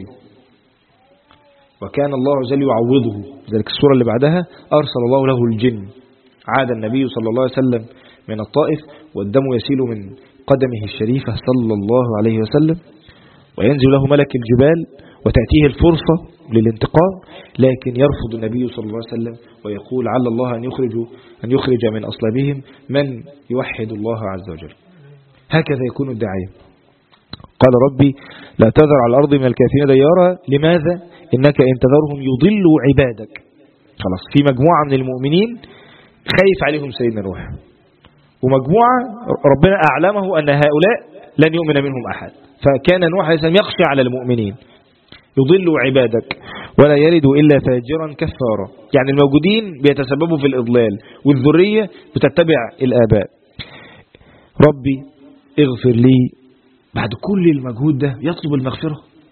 وكان الله عز وجل يعوضه. ذلك السورة اللي بعدها أرسل الله له الجن، عاد النبي صلى الله عليه وسلم من الطائف والدم يسيل من قدمه الشريفة صلى الله عليه وسلم، وينزل له ملك الجبال وتأتيه الفرصة للانتقام، لكن يرفض النبي صلى الله عليه وسلم ويقول على الله أن يخرج من أصلابهم من يوحد الله عز وجل. هكذا يكون الداعية. قال ربي لا تذر على الأرض من الكافرين ديارا، لماذا؟ إنك إن تذرهم يضلوا عبادك. خلاص، في مجموعة من المؤمنين خايف عليهم سيدنا نوح، ومجموعة ربنا أعلمه أن هؤلاء لن يؤمن منهم أحد، فكان نوح عليه السلام يخشى على المؤمنين. يضلوا عبادك ولا يلدوا إلا فاجرا كفارا، يعني الموجودين بيتسببوا في الإضلال والذرية بتتبع الآباء. ربي اغفر لي، بعد كل المجهود ده يطلب المغفرة،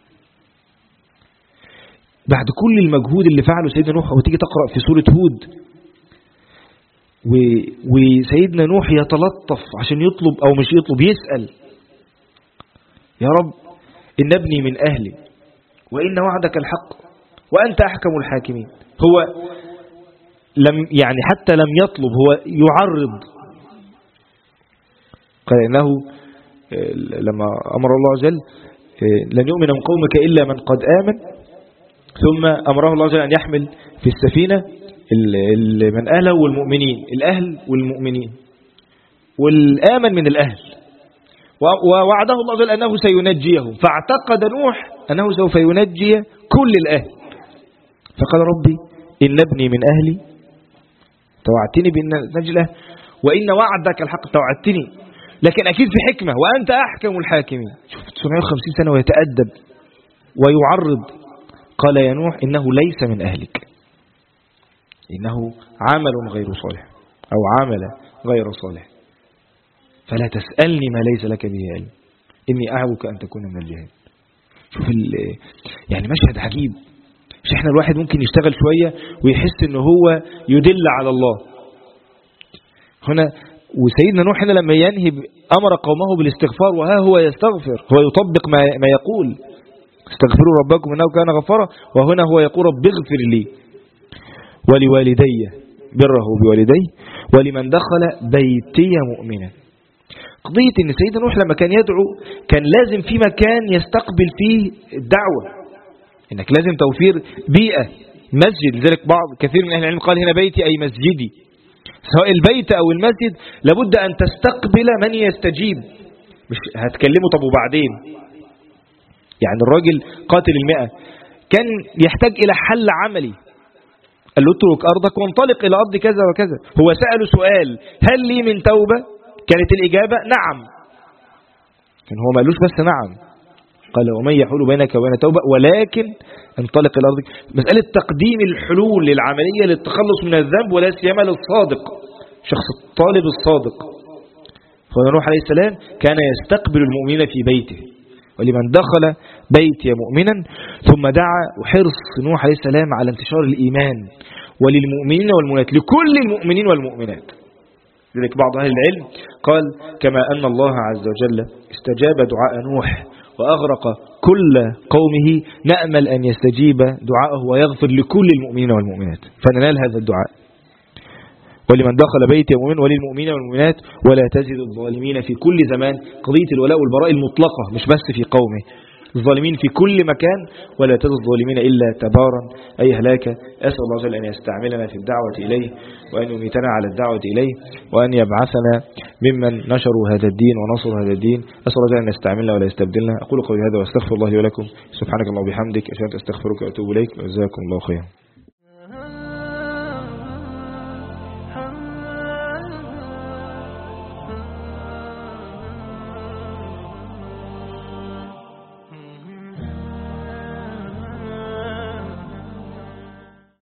بعد كل المجهود اللي فعله سيدنا نوح. وتيجي تقرأ في سورة هود وسيدنا نوح يتلطف عشان يطلب أو مش يطلب، يسأل يا رب إن ابني من أهلي وإن وعدك الحق وأنت أحكم الحاكمين. هو يعني حتى لم يطلب، هو يعرض. قال إنه لما أمر الله عز وجل لن يؤمن من قومك إلا من قد آمن، ثم أمره الله عز وجل أن يحمل في السفينة من أهله والمؤمنين، الأهل والمؤمنين والآمن من الأهل، ووعده الله عز وجل أنه سينجيهم، فاعتقد نوح أنه سوف ينجي كل الأهل. فقال ربي إن ابني من أهلي، توعدتني بأن نجي الأهل، وإن وعدك الحق، توعدتني، لكن أكيد في حكمة، وأنت أحكم الحاكمين. شوف 950 سنة ويتأدب ويعرض. قال يا نوح إنه ليس من أهلك، إنه عمل غير صالح أو عمل غير صالح، فلا تسألني ما ليس لك به علم إني أعوك أن تكون من الجاهلين. شوف يعني مشهد عجيب. مش احنا الواحد ممكن يشتغل شوية ويحس إنه هو يدل على الله هنا، وسيدنا نوح هنا لما ينهي أمر قومه بالاستغفار، وها هو يستغفر، هو يطبق ما يقول استغفروا ربكم إنه كان غفارا، وهنا هو يقول رب اغفر لي ولوالدي، بره بوالدي ولمن دخل بيتي مؤمنا. قضية ان سيدنا نوح لما كان يدعو كان لازم في مكان يستقبل فيه الدعوة، انك لازم توفير بيئة مسجد. لذلك بعض كثير من اهل العلم قال هنا بيتي اي مسجدي، سواء البيت او المسجد لابد ان تستقبل من يستجيب. مش هتكلمه طب وبعدين، يعني الراجل قاتل 100 كان يحتاج الى حل عملي، قال له اترك ارضك وانطلق الى ارض كذا وكذا. هو سأله سؤال هل لي من توبة؟ كانت الإجابة نعم، كان هو ما قالوش بس نعم، قال ومن يحول بينك وبين توبة ولكن انطلق إلى أرضك. مسألة تقديم الحلول للعملية للتخلص من الذنب، ولا سيما للصادق، شخص الطالب الصادق. فنوح عليه السلام كان يستقبل المؤمنين في بيته، ولمن دخل بيتي مؤمنا، ثم دعا وحرص نوح عليه السلام على انتشار الإيمان وللمؤمنين والمؤمنات، لكل المؤمنين والمؤمنات. لذلك بعض أهل العلم قال كما أن الله عز وجل استجاب دعاء نوح وأغرق كل قومه، نأمل أن يستجيب دعاءه ويغفر لكل المؤمنين والمؤمنات، فننال هذا الدعاء. ولمن دخل بيت مؤمن وللمؤمنين والمؤمنات ولا تزد الظالمين في كل زمان. قضية الولاء والبراء المطلقة مش بس في قومه، الظالمين في كل مكان، ولا تزد الظالمين إلا تبارا أي هلاك. أسأل الله جل أن يستعملنا في الدعوة إليه، وأن يميتنا على الدعوة إليه، وأن يبعثنا ممن نشروا هذا الدين ونصروا هذا الدين. أسأل الله جل أن يستعملنا ولا يستبدلنا. أقول قولي هذا واستغفر الله لي ولكم. سبحانك اللهم وبحمدك، أشهد أن لا إله إلا أنت، أستغفرك وأتوب إليك، وجزاكم الله خيرا.